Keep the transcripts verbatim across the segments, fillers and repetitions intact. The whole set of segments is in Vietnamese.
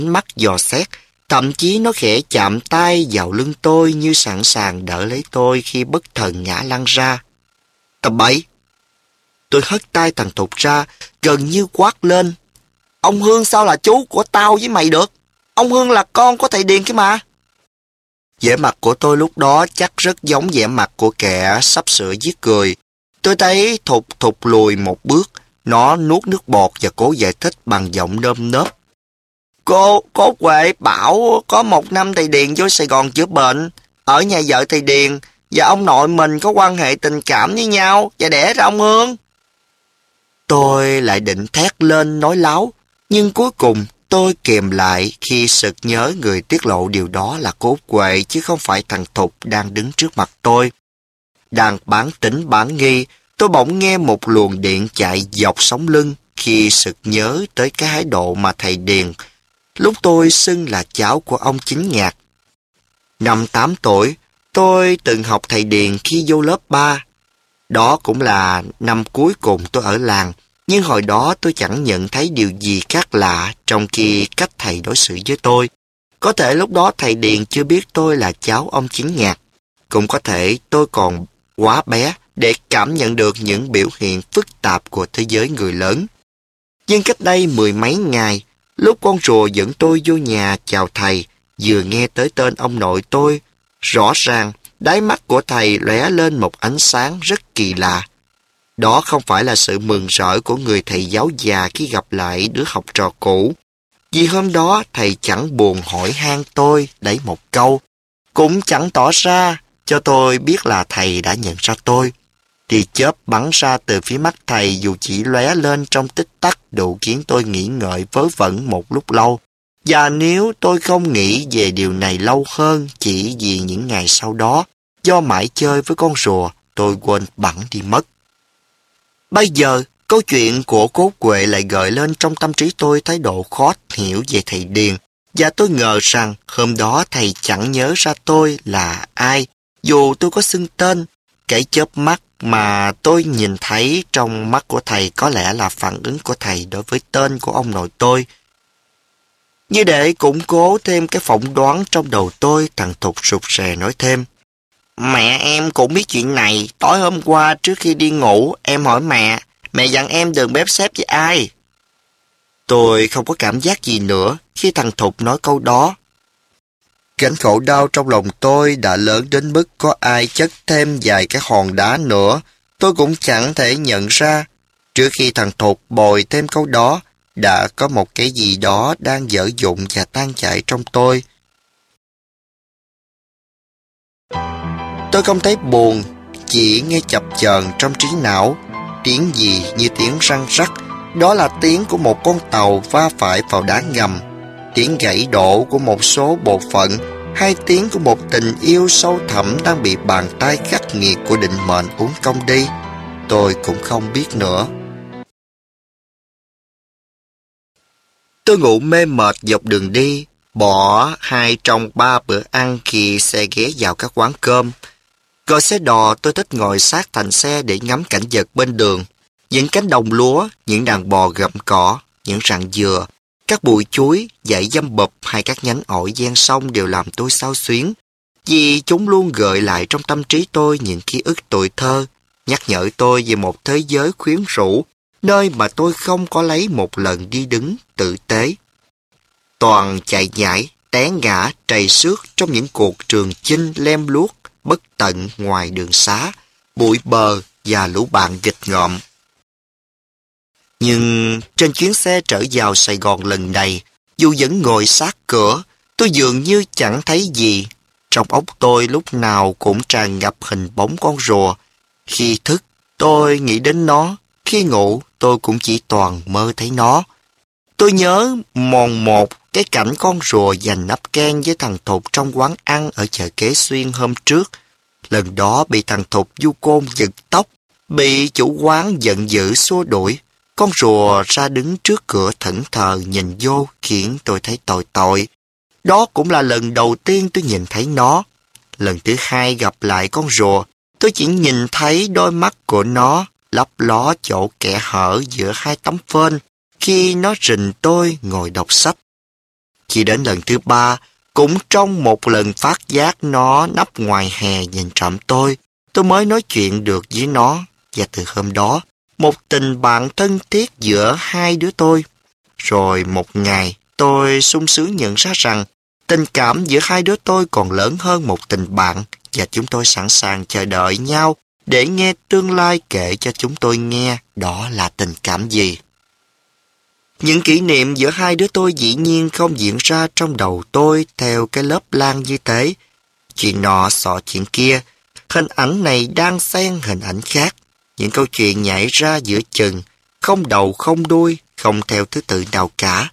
mắt dò xét, thậm chí nó khẽ chạm tay vào lưng tôi như sẵn sàng đỡ lấy tôi khi bất thần ngã lăn ra. Tầm bậy! Tôi hất tay thằng Thục ra, gần như quát lên. Ông Hương sao là chú của tao với mày được? Ông Hương là con của thầy Điền kia mà. Vẻ mặt của tôi lúc đó chắc rất giống vẻ mặt của kẻ sắp sửa giết người. Tôi thấy Thục thụt lùi một bước, nó nuốt nước bọt và cố giải thích bằng giọng nơm nớp. Cô, cô Huệ bảo có một năm thầy Điền vô Sài Gòn chữa bệnh, ở nhà vợ thầy Điền, và ông nội mình có quan hệ tình cảm với nhau và đẻ ra ông Hương. Tôi lại định thét lên nói láo, nhưng cuối cùng tôi kìm lại khi sực nhớ người tiết lộ điều đó là cô Huệ chứ không phải thằng Thục đang đứng trước mặt tôi. Đang bán tính bán nghi, tôi bỗng nghe một luồng điện chạy dọc sống lưng khi sực nhớ tới cái thái độ mà thầy Điền lúc tôi xưng là cháu của ông Chính Nhạc. Năm tám tuổi, tôi từng học thầy Điền khi vô lớp ba. Đó cũng là năm cuối cùng tôi ở làng, nhưng hồi đó tôi chẳng nhận thấy điều gì khác lạ trong khi cách thầy đối xử với tôi. Có thể lúc đó thầy Điền chưa biết tôi là cháu ông Chính Nhạc. Cũng có thể tôi còn quá bé để cảm nhận được những biểu hiện phức tạp của thế giới người lớn. Nhưng cách đây mười mấy ngày, lúc con rùa dẫn tôi vô nhà chào thầy, vừa nghe tới tên ông nội tôi, rõ ràng đáy mắt của thầy lóe lên một ánh sáng rất kỳ lạ. Đó không phải là sự mừng rỡ của người thầy giáo già khi gặp lại đứa học trò cũ. Vì hôm đó thầy chẳng buồn hỏi han tôi đấy một câu, cũng chẳng tỏ ra cho tôi biết là thầy đã nhận ra tôi. Thì chớp bắn ra từ phía mắt thầy dù chỉ lóe lên trong tích tắc đủ khiến tôi nghĩ ngợi vớ vẩn một lúc lâu. Và nếu tôi không nghĩ về điều này lâu hơn chỉ vì những ngày sau đó, do mãi chơi với con rùa, tôi quên bẵng đi mất. Bây giờ, câu chuyện của cô Huệ lại gợi lên trong tâm trí tôi thái độ khó hiểu về thầy Điền, và tôi ngờ rằng hôm đó thầy chẳng nhớ ra tôi là ai, dù tôi có xưng tên. Cái chớp mắt mà tôi nhìn thấy trong mắt của thầy có lẽ là phản ứng của thầy đối với tên của ông nội tôi. Như để củng cố thêm cái phỏng đoán trong đầu tôi, thằng Thục rụt rè nói thêm. Mẹ em cũng biết chuyện này. Tối hôm qua trước khi đi ngủ, em hỏi mẹ. Mẹ dặn em đừng bếp xếp với ai. Tôi không có cảm giác gì nữa khi thằng Thục nói câu đó. Gánh khổ đau trong lòng tôi đã lớn đến mức có ai chất thêm vài cái hòn đá nữa, tôi cũng chẳng thể nhận ra. Trước khi thằng Thục bồi thêm câu đó, đã có một cái gì đó đang dở dụng và tan chảy trong tôi. Tôi không thấy buồn, chỉ nghe chập chờn trong trí não, tiếng gì như tiếng răng rắc. Đó là tiếng của một con tàu va phải vào đá ngầm, tiếng gãy đổ của một số bộ phận, hay tiếng của một tình yêu sâu thẳm đang bị bàn tay khắc nghiệt của định mệnh uốn cong đi. Tôi cũng không biết nữa. Tôi ngủ mê mệt dọc đường đi, bỏ hai trong ba bữa ăn khi xe ghé vào các quán cơm. Gọi xe đò, tôi thích ngồi sát thành xe để ngắm cảnh vật bên đường. Những cánh đồng lúa, những đàn bò gặm cỏ, những rặng dừa, các bụi chuối, dãy dâm bụp hay các nhánh ổi ven sông đều làm tôi xao xuyến, vì chúng luôn gợi lại trong tâm trí tôi những ký ức tuổi thơ, nhắc nhở tôi về một thế giới quyến rũ, nơi mà tôi không có lấy một lần đi đứng tử tế. Toàn chạy nhảy, té ngã, trầy xước trong những cuộc trường chinh lem luốc, bất tận ngoài đường xá, bụi bờ và lũ bạn nghịch ngợm. Nhưng trên chuyến xe trở vào Sài Gòn lần này, dù vẫn ngồi sát cửa, tôi dường như chẳng thấy gì. Trong óc tôi lúc nào cũng tràn ngập hình bóng con rùa. Khi thức, tôi nghĩ đến nó. Khi ngủ, tôi cũng chỉ toàn mơ thấy nó. Tôi nhớ mòn một cái cảnh con rùa giành nắp ken với thằng Thục trong quán ăn ở chợ Kế Xuyên hôm trước. Lần đó bị thằng Thục du côn giật tóc, bị chủ quán giận dữ xua đuổi. Con rùa ra đứng trước cửa thẫn thờ nhìn vô khiến tôi thấy tội tội. Đó cũng là lần đầu tiên tôi nhìn thấy nó. Lần thứ hai gặp lại con rùa, tôi chỉ nhìn thấy đôi mắt của nó lấp ló chỗ kẽ hở giữa hai tấm phên khi nó rình tôi ngồi đọc sách. Chỉ đến lần thứ ba, cũng trong một lần phát giác nó nấp ngoài hè nhìn trộm tôi, tôi mới nói chuyện được với nó. Và từ hôm đó, một tình bạn thân thiết giữa hai đứa tôi. Rồi một ngày, tôi sung sướng nhận ra rằng tình cảm giữa hai đứa tôi còn lớn hơn một tình bạn, và chúng tôi sẵn sàng chờ đợi nhau để nghe tương lai kể cho chúng tôi nghe đó là tình cảm gì. Những kỷ niệm giữa hai đứa tôi dĩ nhiên không diễn ra trong đầu tôi theo cái lớp lang như thế. Chuyện nọ xọ chuyện kia, hình ảnh này đang xen hình ảnh khác. Những câu chuyện nhảy ra giữa chừng, không đầu không đuôi, không theo thứ tự nào cả.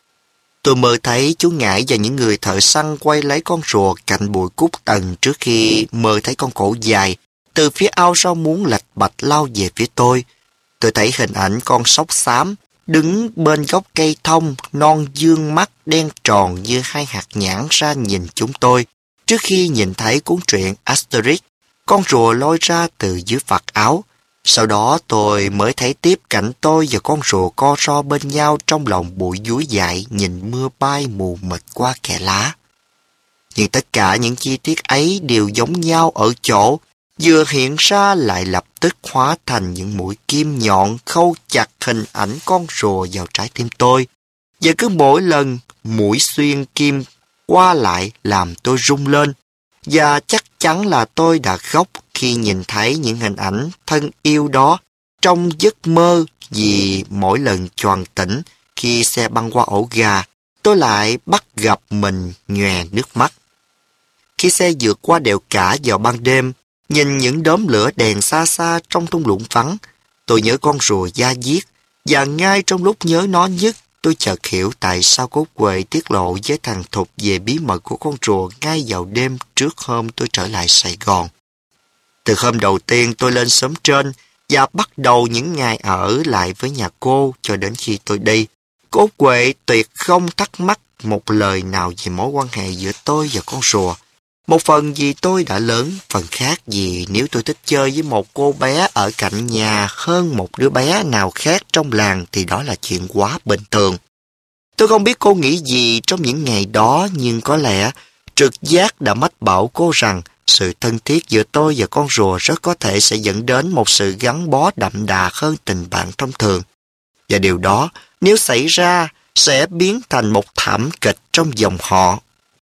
Tôi mơ thấy chú Ngải và những người thợ săn quay lấy con rùa cạnh bụi cúc tần trước khi mơ thấy con cổ dài từ phía ao rau muống lạch bạch lao về phía tôi. Tôi thấy hình ảnh con sóc xám đứng bên gốc cây thông, non dương mắt đen tròn như hai hạt nhãn ra nhìn chúng tôi, trước khi nhìn thấy cuốn truyện Asterix, con rùa lôi ra từ dưới vạt áo. Sau đó tôi mới thấy tiếp cảnh tôi và con rùa co ro bên nhau trong lòng bụi dúi dại nhìn mưa bay mù mịt qua kẽ lá. Nhưng tất cả những chi tiết ấy đều giống nhau ở chỗ, vừa hiện ra lại lập tức hóa thành những mũi kim nhọn khâu chặt hình ảnh con rùa vào trái tim tôi. Và cứ mỗi lần mũi xuyên kim qua lại làm tôi rung lên. Và chắc chắn là tôi đã khóc khi nhìn thấy những hình ảnh thân yêu đó trong giấc mơ, vì mỗi lần choàng tỉnh khi xe băng qua ổ gà, tôi lại bắt gặp mình nhòe nước mắt. Khi xe vượt qua đèo Cả vào ban đêm, nhìn những đốm lửa đèn xa xa trong thung lũng vắng, tôi nhớ con rùa da diết, và ngay trong lúc nhớ nó nhất, tôi chợt hiểu tại sao Cốt Quệ tiết lộ với thằng Thục về bí mật của con rùa ngay vào đêm trước hôm tôi trở lại Sài Gòn. Từ hôm đầu tiên tôi lên xóm trên và bắt đầu những ngày ở lại với nhà cô cho đến khi tôi đi, Cốt Quệ tuyệt không thắc mắc một lời nào về mối quan hệ giữa tôi và con rùa. Một phần vì tôi đã lớn, phần khác vì nếu tôi thích chơi với một cô bé ở cạnh nhà hơn một đứa bé nào khác trong làng thì đó là chuyện quá bình thường. Tôi không biết cô nghĩ gì trong những ngày đó, nhưng có lẽ trực giác đã mách bảo cô rằng sự thân thiết giữa tôi và con rùa rất có thể sẽ dẫn đến một sự gắn bó đậm đà hơn tình bạn thông thường. Và điều đó, nếu xảy ra, sẽ biến thành một thảm kịch trong dòng họ.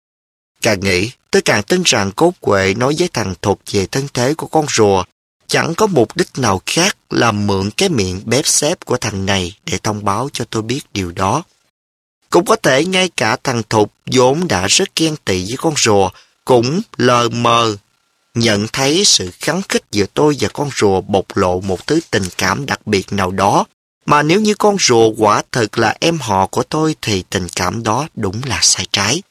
Càng nghĩ, tôi càng tin rằng Cốt Quệ nói với thằng Thục về thân thế của con rùa chẳng có mục đích nào khác là mượn cái miệng bếp xếp của thằng này để thông báo cho tôi biết điều đó. Cũng có thể ngay cả thằng Thục vốn đã rất ghen tị với con rùa cũng lờ mờ nhận thấy sự khắng khích giữa tôi và con rùa bộc lộ một thứ tình cảm đặc biệt nào đó, mà nếu như con rùa quả thực là em họ của tôi thì tình cảm đó đúng là sai trái.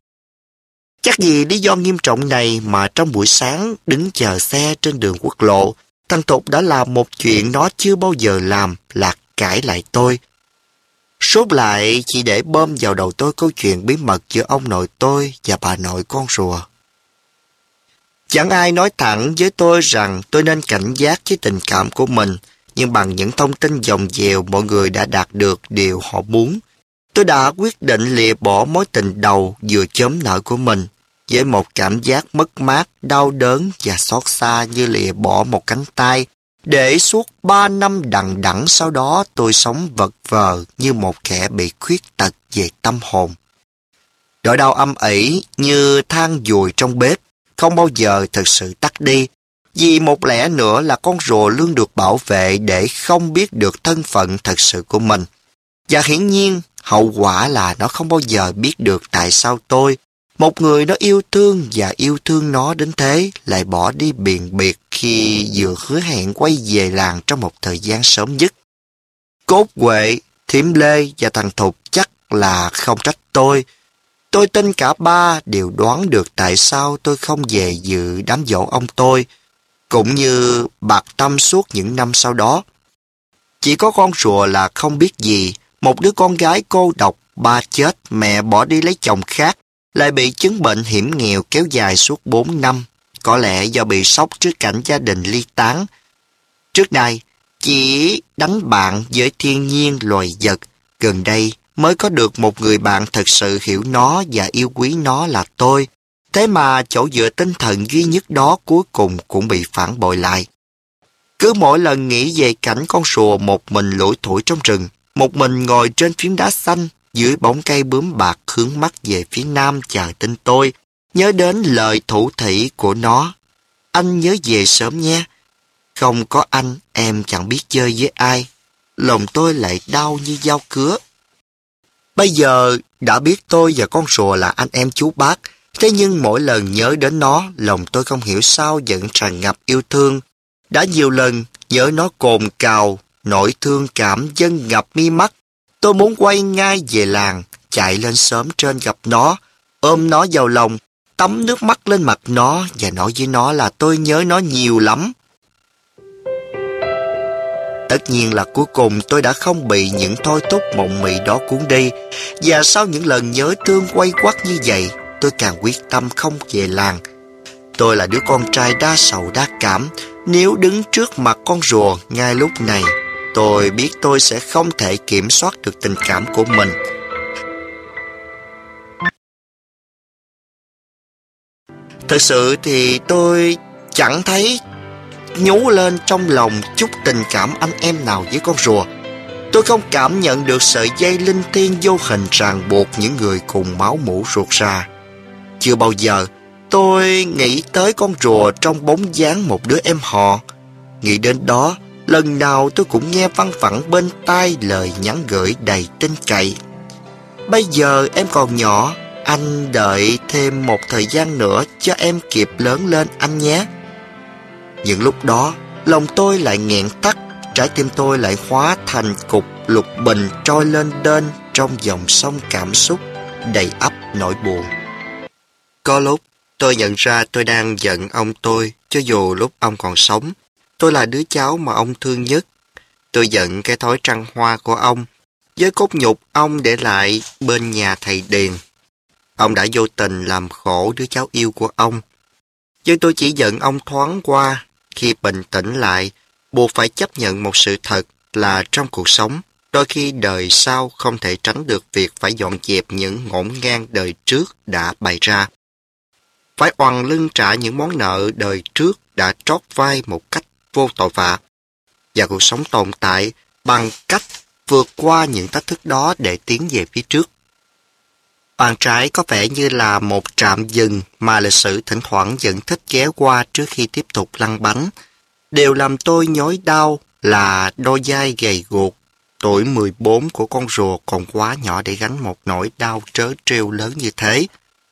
Chắc vì lý do nghiêm trọng này mà trong buổi sáng đứng chờ xe trên đường quốc lộ, thằng Thục đã làm một chuyện nó chưa bao giờ làm là cãi lại tôi. Sốt lại chỉ để bơm vào đầu tôi câu chuyện bí mật giữa ông nội tôi và bà nội con rùa. Chẳng ai nói thẳng với tôi rằng tôi nên cảnh giác với tình cảm của mình, nhưng bằng những thông tin dòng dèo mọi người đã đạt được điều họ muốn. Tôi đã quyết định lìa bỏ mối tình đầu vừa chớm nở của mình, với một cảm giác mất mát, đau đớn và xót xa như lìa bỏ một cánh tay, để suốt ba năm đằng đẵng sau đó tôi sống vật vờ như một kẻ bị khuyết tật về tâm hồn. Nỗi đau âm ỉ như than dùi trong bếp, không bao giờ thực sự tắt đi, vì một lẽ nữa là con rùa luôn được bảo vệ để không biết được thân phận thật sự của mình. Và hiển nhiên, hậu quả là nó không bao giờ biết được tại sao tôi, một người nó yêu thương và yêu thương nó đến thế, lại bỏ đi biền biệt khi vừa hứa hẹn quay về làng trong một thời gian sớm nhất. Cốt Quệ, Thím Lê và thằng Thục chắc là không trách tôi. Tôi tin cả ba đều đoán được tại sao tôi không về dự đám giỗ ông tôi, cũng như bạc tâm suốt những năm sau đó. Chỉ có con rùa là không biết gì, một đứa con gái cô độc, ba chết, mẹ bỏ đi lấy chồng khác, lại bị chứng bệnh hiểm nghèo kéo dài suốt bốn năm, có lẽ do bị sốc trước cảnh gia đình ly tán. Trước đây, chỉ đánh bạn với thiên nhiên loài vật, gần đây mới có được một người bạn thật sự hiểu nó và yêu quý nó là tôi. Thế mà chỗ dựa tinh thần duy nhất đó cuối cùng cũng bị phản bội lại. Cứ mỗi lần nghĩ về cảnh con rùa một mình lủi thủi trong rừng, một mình ngồi trên phiến đá xanh, dưới bóng cây bướm bạc hướng mắt về phía nam chờ tin tôi, nhớ đến lời thủ thỉ của nó. Anh nhớ về sớm nhé. Không có anh, em chẳng biết chơi với ai. Lòng tôi lại đau như dao cứa. Bây giờ đã biết tôi và con rùa là anh em chú bác, thế nhưng mỗi lần nhớ đến nó, lòng tôi không hiểu sao vẫn tràn ngập yêu thương. Đã nhiều lần nhớ nó cồn cào, nỗi thương cảm dâng ngập mi mắt. Tôi muốn quay ngay về làng, chạy lên xóm trên gặp nó, ôm nó vào lòng, tắm nước mắt lên mặt nó và nói với nó là tôi nhớ nó nhiều lắm. Tất nhiên là cuối cùng tôi đã không bị những thôi thúc mộng mị đó cuốn đi, và sau những lần nhớ thương quay quắt như vậy, tôi càng quyết tâm không về làng. Tôi là đứa con trai đa sầu đa cảm. Nếu đứng trước mặt con rùa ngay lúc này, tôi biết tôi sẽ không thể kiểm soát được tình cảm của mình. Thực sự thì tôi chẳng thấy nhú lên trong lòng chút tình cảm anh em nào với con rùa. Tôi không cảm nhận được sợi dây linh thiêng vô hình ràng buộc những người cùng máu mủ ruột ra. Chưa bao giờ tôi nghĩ tới con rùa trong bóng dáng một đứa em họ. Nghĩ đến đó, lần nào tôi cũng nghe văng vẳng bên tai lời nhắn gửi đầy tin cậy. Bây giờ em còn nhỏ, anh đợi thêm một thời gian nữa cho em kịp lớn lên anh nhé. Những lúc đó, lòng tôi lại nghẹn tắc, trái tim tôi lại hóa thành cục lục bình trôi lên đên trong dòng sông cảm xúc đầy ắp nỗi buồn. Có lúc tôi nhận ra tôi đang giận ông tôi, cho dù lúc ông còn sống. Tôi là đứa cháu mà ông thương nhất. Tôi giận cái thói trăng hoa của ông, với cốt nhục ông để lại bên nhà thầy Điền. Ông đã vô tình làm khổ đứa cháu yêu của ông. Nhưng tôi chỉ giận ông thoáng qua. Khi bình tĩnh lại, buộc phải chấp nhận một sự thật là trong cuộc sống, đôi khi đời sau không thể tránh được việc phải dọn dẹp những ngổn ngang đời trước đã bày ra. Phải oằn lưng trả những món nợ đời trước đã trót vai một cách vô tội vạ. Và cuộc sống tồn tại bằng cách vượt qua những thách thức đó để tiến về phía trước. Bàn trái có vẻ như là một trạm dừng mà lịch sử thỉnh thoảng vẫn thích ghé qua trước khi tiếp tục lăn bánh. Điều làm tôi nhói đau là đôi vai gầy guộc, tuổi mười bốn của con rùa còn quá nhỏ để gánh một nỗi đau trớ trêu lớn như thế.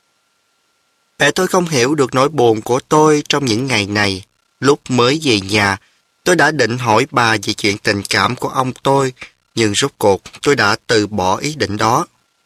Mẹ tôi không hiểu được nỗi buồn của tôi trong những ngày này. Lúc mới về nhà, tôi đã định hỏi bà về chuyện tình cảm của ông tôi, nhưng rốt cuộc tôi đã từ bỏ ý định đó.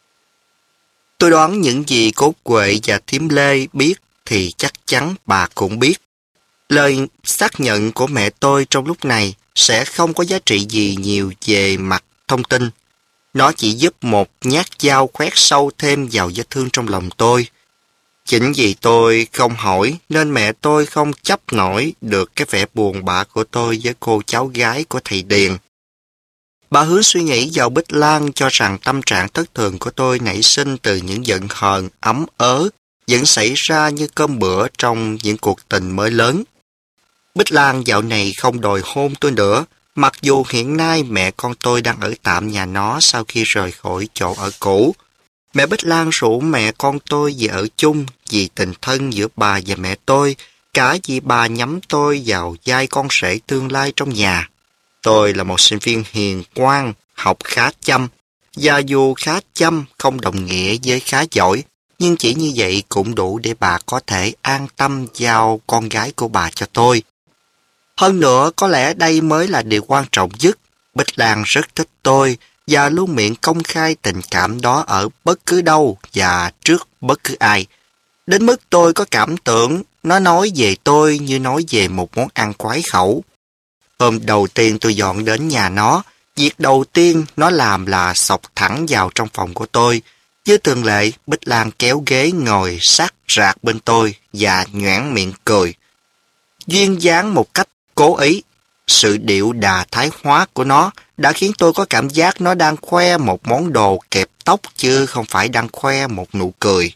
Tôi đoán những gì Cốt Quệ và Thím Lê biết thì chắc chắn bà cũng biết. Lời xác nhận của mẹ tôi trong lúc này sẽ không có giá trị gì nhiều về mặt thông tin. Nó chỉ giúp một nhát dao khoét sâu thêm vào vết thương trong lòng tôi. Chính vì tôi không hỏi nên mẹ tôi không chấp nổi được cái vẻ buồn bã của tôi với cô cháu gái của thầy Điền. Bà hướng suy nghĩ vào Bích Lan cho rằng tâm trạng thất thường của tôi nảy sinh từ những giận hờn, ấm ớ, vẫn xảy ra như cơm bữa trong những cuộc tình mới lớn. Bích Lan dạo này không đòi hôn tôi nữa, mặc dù hiện nay mẹ con tôi đang ở tạm nhà nó sau khi rời khỏi chỗ ở cũ. Mẹ Bích Lan rủ mẹ con tôi về ở chung vì tình thân giữa bà và mẹ tôi, cả vì bà nhắm tôi vào vai con rể tương lai trong nhà. Tôi là một sinh viên hiền ngoan, học khá chăm, và dù khá chăm không đồng nghĩa với khá giỏi, nhưng chỉ như vậy cũng đủ để bà có thể an tâm giao con gái của bà cho tôi. Hơn nữa, có lẽ đây mới là điều quan trọng nhất. Bích Lan rất thích tôi và luôn miệng công khai tình cảm đó ở bất cứ đâu và trước bất cứ ai. Đến mức tôi có cảm tưởng nó nói về tôi như nói về một món ăn quái khẩu. Hôm đầu tiên tôi dọn đến nhà nó, việc đầu tiên nó làm là xộc thẳng vào trong phòng của tôi. Như thường lệ, Bích Lan kéo ghế ngồi sát rạc bên tôi và nhoẻn miệng cười. Duyên dáng một cách cố ý. Sự điệu đà thái hóa của nó đã khiến tôi có cảm giác nó đang khoe một món đồ kẹp tóc chứ không phải đang khoe một nụ cười.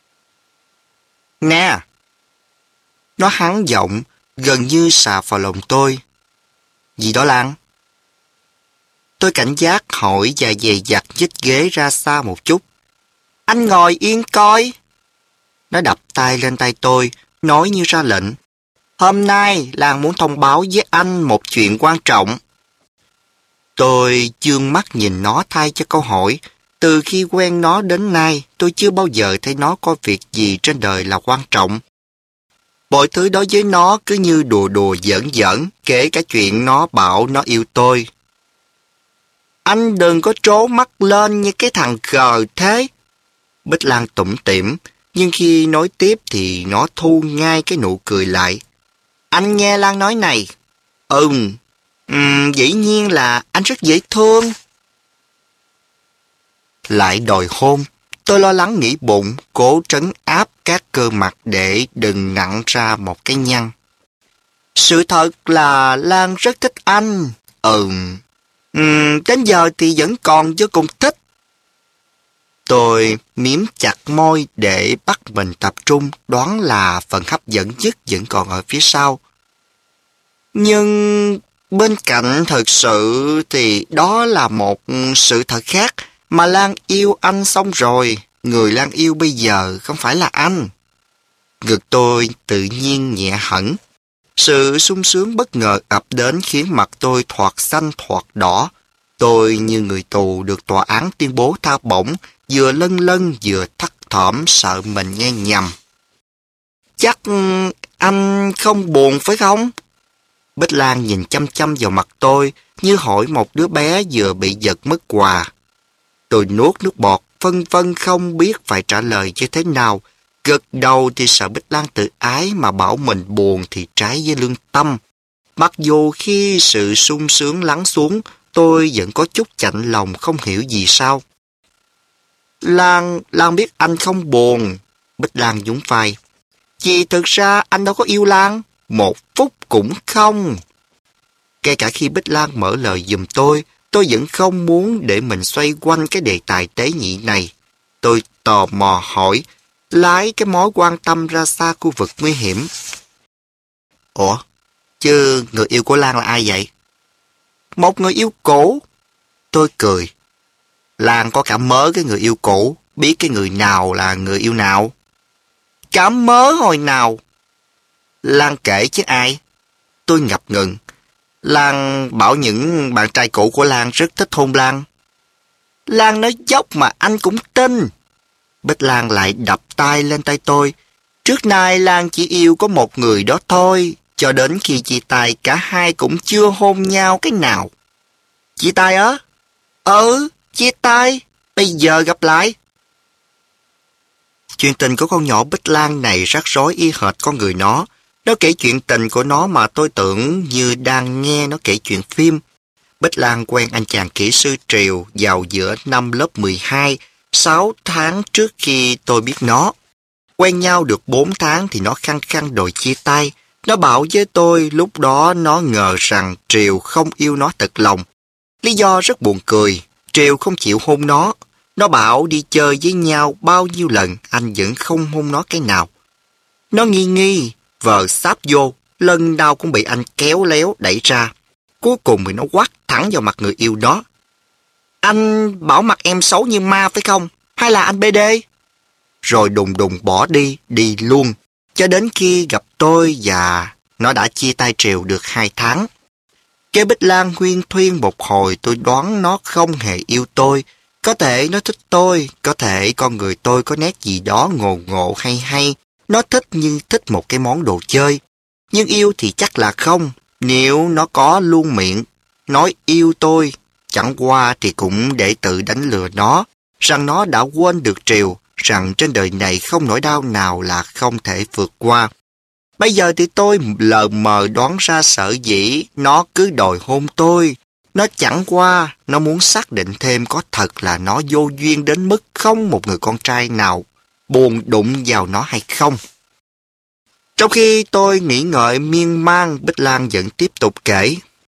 Nè! Nó hắn giọng, gần như sạp vào lòng tôi. Gì đó Lan? Tôi cảnh giác hỏi và dè dặt nhích ghế ra xa một chút. Anh ngồi yên coi. Nó đập tay lên tay tôi, nói như ra lệnh. Hôm nay Lan muốn thông báo với anh một chuyện quan trọng. Tôi dương mắt nhìn nó thay cho câu hỏi. Từ khi quen nó đến nay, tôi chưa bao giờ thấy nó có việc gì trên đời là quan trọng. Mọi thứ đó với nó cứ như đùa đùa giỡn giỡn, kể cả chuyện nó bảo nó yêu tôi. Anh đừng có trố mắt lên như cái thằng khờ thế. Bích Lan tủm tỉm, nhưng khi nói tiếp thì nó thu ngay cái nụ cười lại. Anh nghe Lan nói này. Ừm, ừm, dĩ nhiên là anh rất dễ thương. Lại đòi hôn. Tôi lo lắng nghĩ bụng, cố trấn áp các cơ mặt để đừng nặn ra một cái nhăn. Sự thật là Lan rất thích anh. Ừm, ừm, đến giờ thì vẫn còn vô cùng thích. Tôi miếm chặt môi để bắt mình tập trung, đoán là phần hấp dẫn nhất vẫn còn ở phía sau. Nhưng bên cạnh thực sự thì đó là một sự thật khác, mà Lan yêu anh xong rồi, người Lan yêu bây giờ không phải là anh. Ngực tôi tự nhiên nhẹ hẳn. Sự sung sướng bất ngờ ập đến khiến mặt tôi thoạt xanh thoạt đỏ. Tôi như người tù được tòa án tuyên bố tha bổng, vừa lân lân vừa thất thỏm sợ mình nghe nhầm. Chắc anh không buồn phải không? Bích Lan nhìn chăm chăm vào mặt tôi như hỏi một đứa bé vừa bị giật mất quà. Tôi nuốt nước bọt, phân vân không biết phải trả lời như thế nào. Gật đầu thì sợ Bích Lan tự ái mà bảo mình buồn thì trái với lương tâm. Mặc dù khi sự sung sướng lắng xuống, tôi vẫn có chút chạnh lòng không hiểu vì sao. Lan, Lan biết anh không buồn. Bích Lan nhún vai. Vì thực ra anh đâu có yêu Lan. Một phút cũng không. Kể cả khi Bích Lan mở lời giùm tôi, tôi vẫn không muốn để mình xoay quanh cái đề tài tế nhị này. Tôi tò mò hỏi, lái cái mối quan tâm ra xa khu vực nguy hiểm. Ủa, chứ người yêu của Lan là ai vậy? Một người yêu cũ. Tôi cười. Lan có cả mớ cái người yêu cũ, biết cái người nào là người yêu nào. Cả mớ hồi nào? Lan kể chứ ai? Tôi ngập ngừng. Lan bảo những bạn trai cũ của Lan rất thích hôn Lan. Lan nói dốc mà anh cũng tin. Bích Lan lại đập tay lên tay tôi. Trước nay Lan chỉ yêu có một người đó thôi, cho đến khi chia tay cả hai cũng chưa hôn nhau cái nào. Chia tay á? Ừ, chia tay. Bây giờ gặp lại. Chuyện tình của con nhỏ Bích Lan này rắc rối y hệt con người nó. Nó kể chuyện tình của nó mà tôi tưởng như đang nghe nó kể chuyện phim. Bích Lan quen anh chàng kỹ sư Triều vào giữa năm lớp mười hai, sáu tháng trước khi tôi biết nó. Quen nhau được bốn tháng thì nó khăng khăng đòi chia tay. Nó bảo với tôi lúc đó nó ngờ rằng Triều không yêu nó thật lòng. Lý do rất buồn cười, Triều không chịu hôn nó. Nó bảo đi chơi với nhau bao nhiêu lần anh vẫn không hôn nó cái nào. Nó nghi nghi, vờ sáp vô, lần nào cũng bị anh kéo léo đẩy ra. Cuối cùng thì nó quát thẳng vào mặt người yêu đó. Anh bảo mặt em xấu như ma phải không? Hay là anh bê đê? Rồi đùng đùng bỏ đi, đi luôn. Cho đến khi gặp tôi và nó đã chia tay Triều được hai tháng. Cái Bích Lan huyên thuyên một hồi tôi đoán nó không hề yêu tôi. Có thể nó thích tôi, có thể con người tôi có nét gì đó ngộ ngộ hay hay. Nó thích như thích một cái món đồ chơi. Nhưng yêu thì chắc là không. Nếu nó có luôn miệng nói yêu tôi, chẳng qua thì cũng để tự đánh lừa nó, rằng nó đã quên được Triều, rằng trên đời này không nỗi đau nào là không thể vượt qua. Bây giờ thì tôi lờ mờ đoán ra sở dĩ nó cứ đòi hôn tôi. Nó chẳng qua, nó muốn xác định thêm có thật là nó vô duyên đến mức không một người con trai nào buồn đụng vào nó hay không. Trong khi tôi nghĩ ngợi miên man, Bích Lan vẫn tiếp tục kể.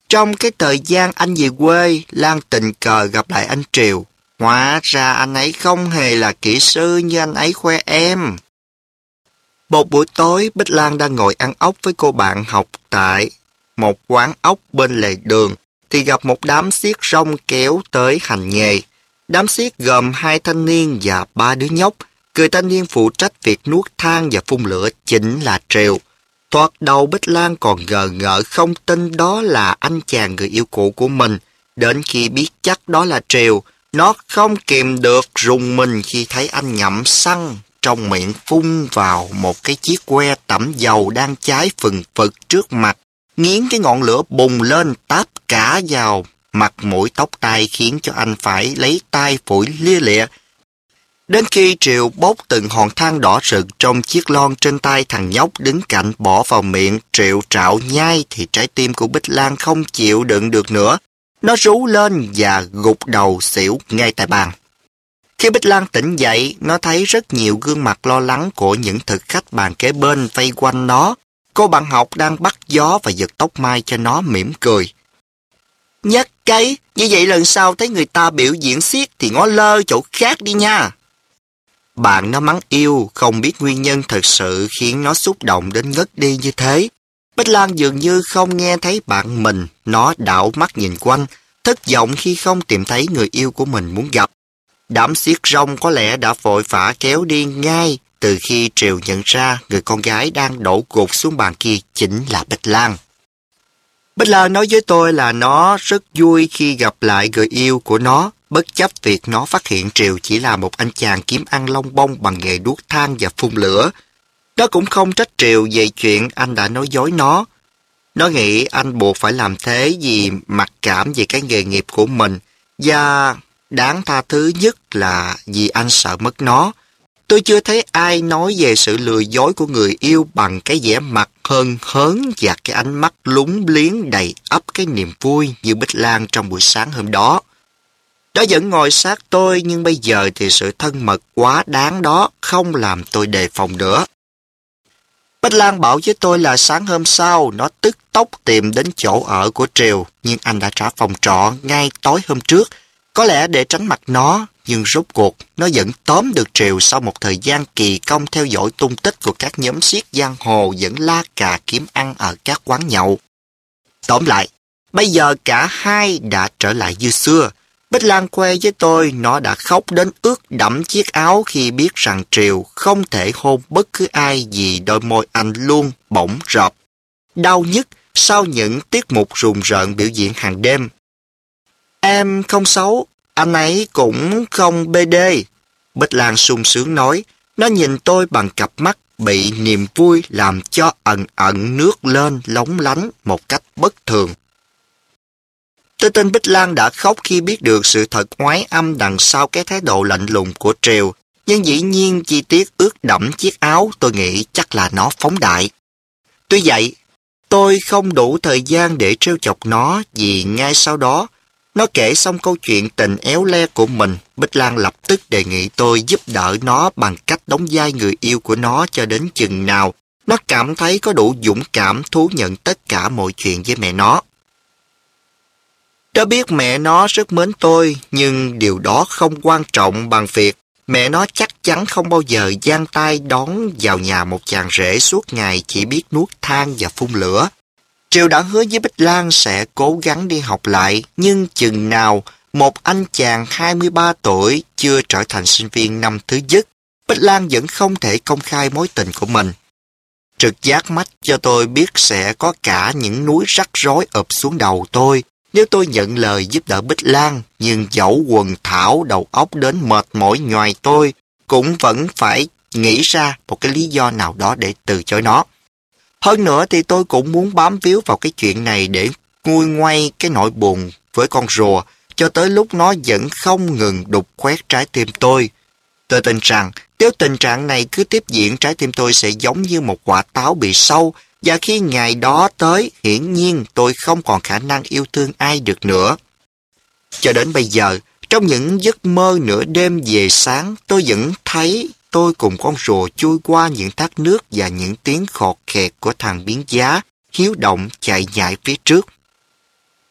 Trong cái thời gian anh về quê, Lan tình cờ gặp lại anh Triều. Hóa ra anh ấy không hề là kỹ sư như anh ấy khoe em. Một buổi tối, Bích Lan đang ngồi ăn ốc với cô bạn học tại một quán ốc bên lề đường, thì gặp một đám xiếc rong kéo tới hành nghề. Đám xiếc gồm hai thanh niên và ba đứa nhóc. Người thanh niên phụ trách việc nuốt than và phun lửa chính là Triều. Thoạt đầu Bích Lan còn ngờ ngợ không tin đó là anh chàng người yêu cũ của mình. Đến khi biết chắc đó là Triều, nó không kìm được rùng mình khi thấy anh ngậm xăng trong miệng phun vào một cái chiếc que tẩm dầu đang cháy phừng phực trước mặt, nghiến cái ngọn lửa bùng lên táp cả vào mặt mũi tóc tai, khiến cho anh phải lấy tay phủi lia lịa. Đến khi Triều bốc từng hòn than đỏ rực trong chiếc lon trên tay thằng nhóc đứng cạnh bỏ vào miệng Triệu trạo nhai, thì trái tim của Bích Lan không chịu đựng được nữa. Nó rú lên và gục đầu xỉu ngay tại bàn. Khi Bích Lan tỉnh dậy, nó thấy rất nhiều gương mặt lo lắng của những thực khách bàn kế bên vây quanh nó. Cô bạn học đang bắt gió và giật tóc mai cho nó, mỉm cười. Nhắc cái, như vậy lần sau thấy người ta biểu diễn xiếc thì ngó lơ chỗ khác đi nha. Bạn nó mắng yêu, không biết nguyên nhân thật sự khiến nó xúc động đến ngất đi như thế. Bích Lan dường như không nghe thấy bạn mình, nó đảo mắt nhìn quanh, thất vọng khi không tìm thấy người yêu của mình muốn gặp. Đám xiếc rong có lẽ đã vội vã kéo đi ngay từ khi Triều nhận ra người con gái đang đổ gục xuống bàn kia chính là Bích Lan. Bích Lan nói với tôi là nó rất vui khi gặp lại người yêu của nó, bất chấp việc nó phát hiện Triều chỉ là một anh chàng kiếm ăn lông bông bằng nghề đuốc than và phun lửa. Nó cũng không trách Triều về chuyện anh đã nói dối nó. Nó nghĩ anh buộc phải làm thế vì mặc cảm về cái nghề nghiệp của mình, và đáng tha thứ nhất là vì anh sợ mất nó. Tôi chưa thấy ai nói về sự lừa dối của người yêu bằng cái vẻ mặt hờn hớn và cái ánh mắt lúng liếng đầy ắp cái niềm vui như Bích Lan trong buổi sáng hôm đó. Nó vẫn ngồi sát tôi, nhưng bây giờ thì sự thân mật quá đáng đó không làm tôi đề phòng nữa. Bích Lan bảo với tôi là sáng hôm sau nó tức tốc tìm đến chỗ ở của Triều, nhưng anh đã trả phòng trọ ngay tối hôm trước, có lẽ để tránh mặt nó, nhưng rốt cuộc nó vẫn tóm được Triều sau một thời gian kỳ công theo dõi tung tích của các nhóm xiếc giang hồ vẫn la cà kiếm ăn ở các quán nhậu. Tóm lại, bây giờ cả hai đã trở lại như xưa. Bích Lan khoe với tôi nó đã khóc đến ướt đẫm chiếc áo khi biết rằng Triều không thể hôn bất cứ ai vì đôi môi anh luôn bỗng rợp, đau nhức sau những tiết mục rùng rợn biểu diễn hàng đêm. Em không xấu, anh ấy cũng không bê đê. Bích Lan sung sướng nói, nó nhìn tôi bằng cặp mắt bị niềm vui làm cho ẩn ẩn nước lên lóng lánh một cách bất thường. Tôi tin Bích Lan đã khóc khi biết được sự thật oái âm đằng sau cái thái độ lạnh lùng của Triều, nhưng dĩ nhiên chi tiết ướt đẫm chiếc áo tôi nghĩ chắc là nó phóng đại. Tuy vậy, tôi không đủ thời gian để trêu chọc nó, vì ngay sau đó, nó kể xong câu chuyện tình éo le của mình. Bích Lan lập tức đề nghị tôi giúp đỡ nó bằng cách đóng vai người yêu của nó cho đến chừng nào nó cảm thấy có đủ dũng cảm thú nhận tất cả mọi chuyện với mẹ nó. Nó biết mẹ nó rất mến tôi, nhưng điều đó không quan trọng bằng việc mẹ nó chắc chắn không bao giờ giang tay đón vào nhà một chàng rể suốt ngày chỉ biết nuốt than và phun lửa. Triều đã hứa với Bích Lan sẽ cố gắng đi học lại, nhưng chừng nào một anh chàng hai mươi ba tuổi chưa trở thành sinh viên năm thứ nhất, Bích Lan vẫn không thể công khai mối tình của mình. Trực giác mách cho tôi biết sẽ có cả những núi rắc rối ập xuống đầu tôi nếu tôi nhận lời giúp đỡ Bích Lan, nhưng dẫu quần thảo đầu óc đến mệt mỏi nhoài tôi cũng vẫn phải nghĩ ra một cái lý do nào đó để từ chối nó. Hơn nữa thì tôi cũng muốn bám víu vào cái chuyện này để nguôi ngoai cái nỗi buồn với con rùa cho tới lúc nó vẫn không ngừng đục khoét trái tim tôi. Tôi tin rằng nếu tình trạng này cứ tiếp diễn, trái tim tôi sẽ giống như một quả táo bị sâu, và khi ngày đó tới, hiển nhiên tôi không còn khả năng yêu thương ai được nữa. Cho đến bây giờ, trong những giấc mơ nửa đêm về sáng, tôi vẫn thấy tôi cùng con rùa chui qua những thác nước và những tiếng khọt khẹt của thằng biến giá, hiếu động chạy nhảy phía trước.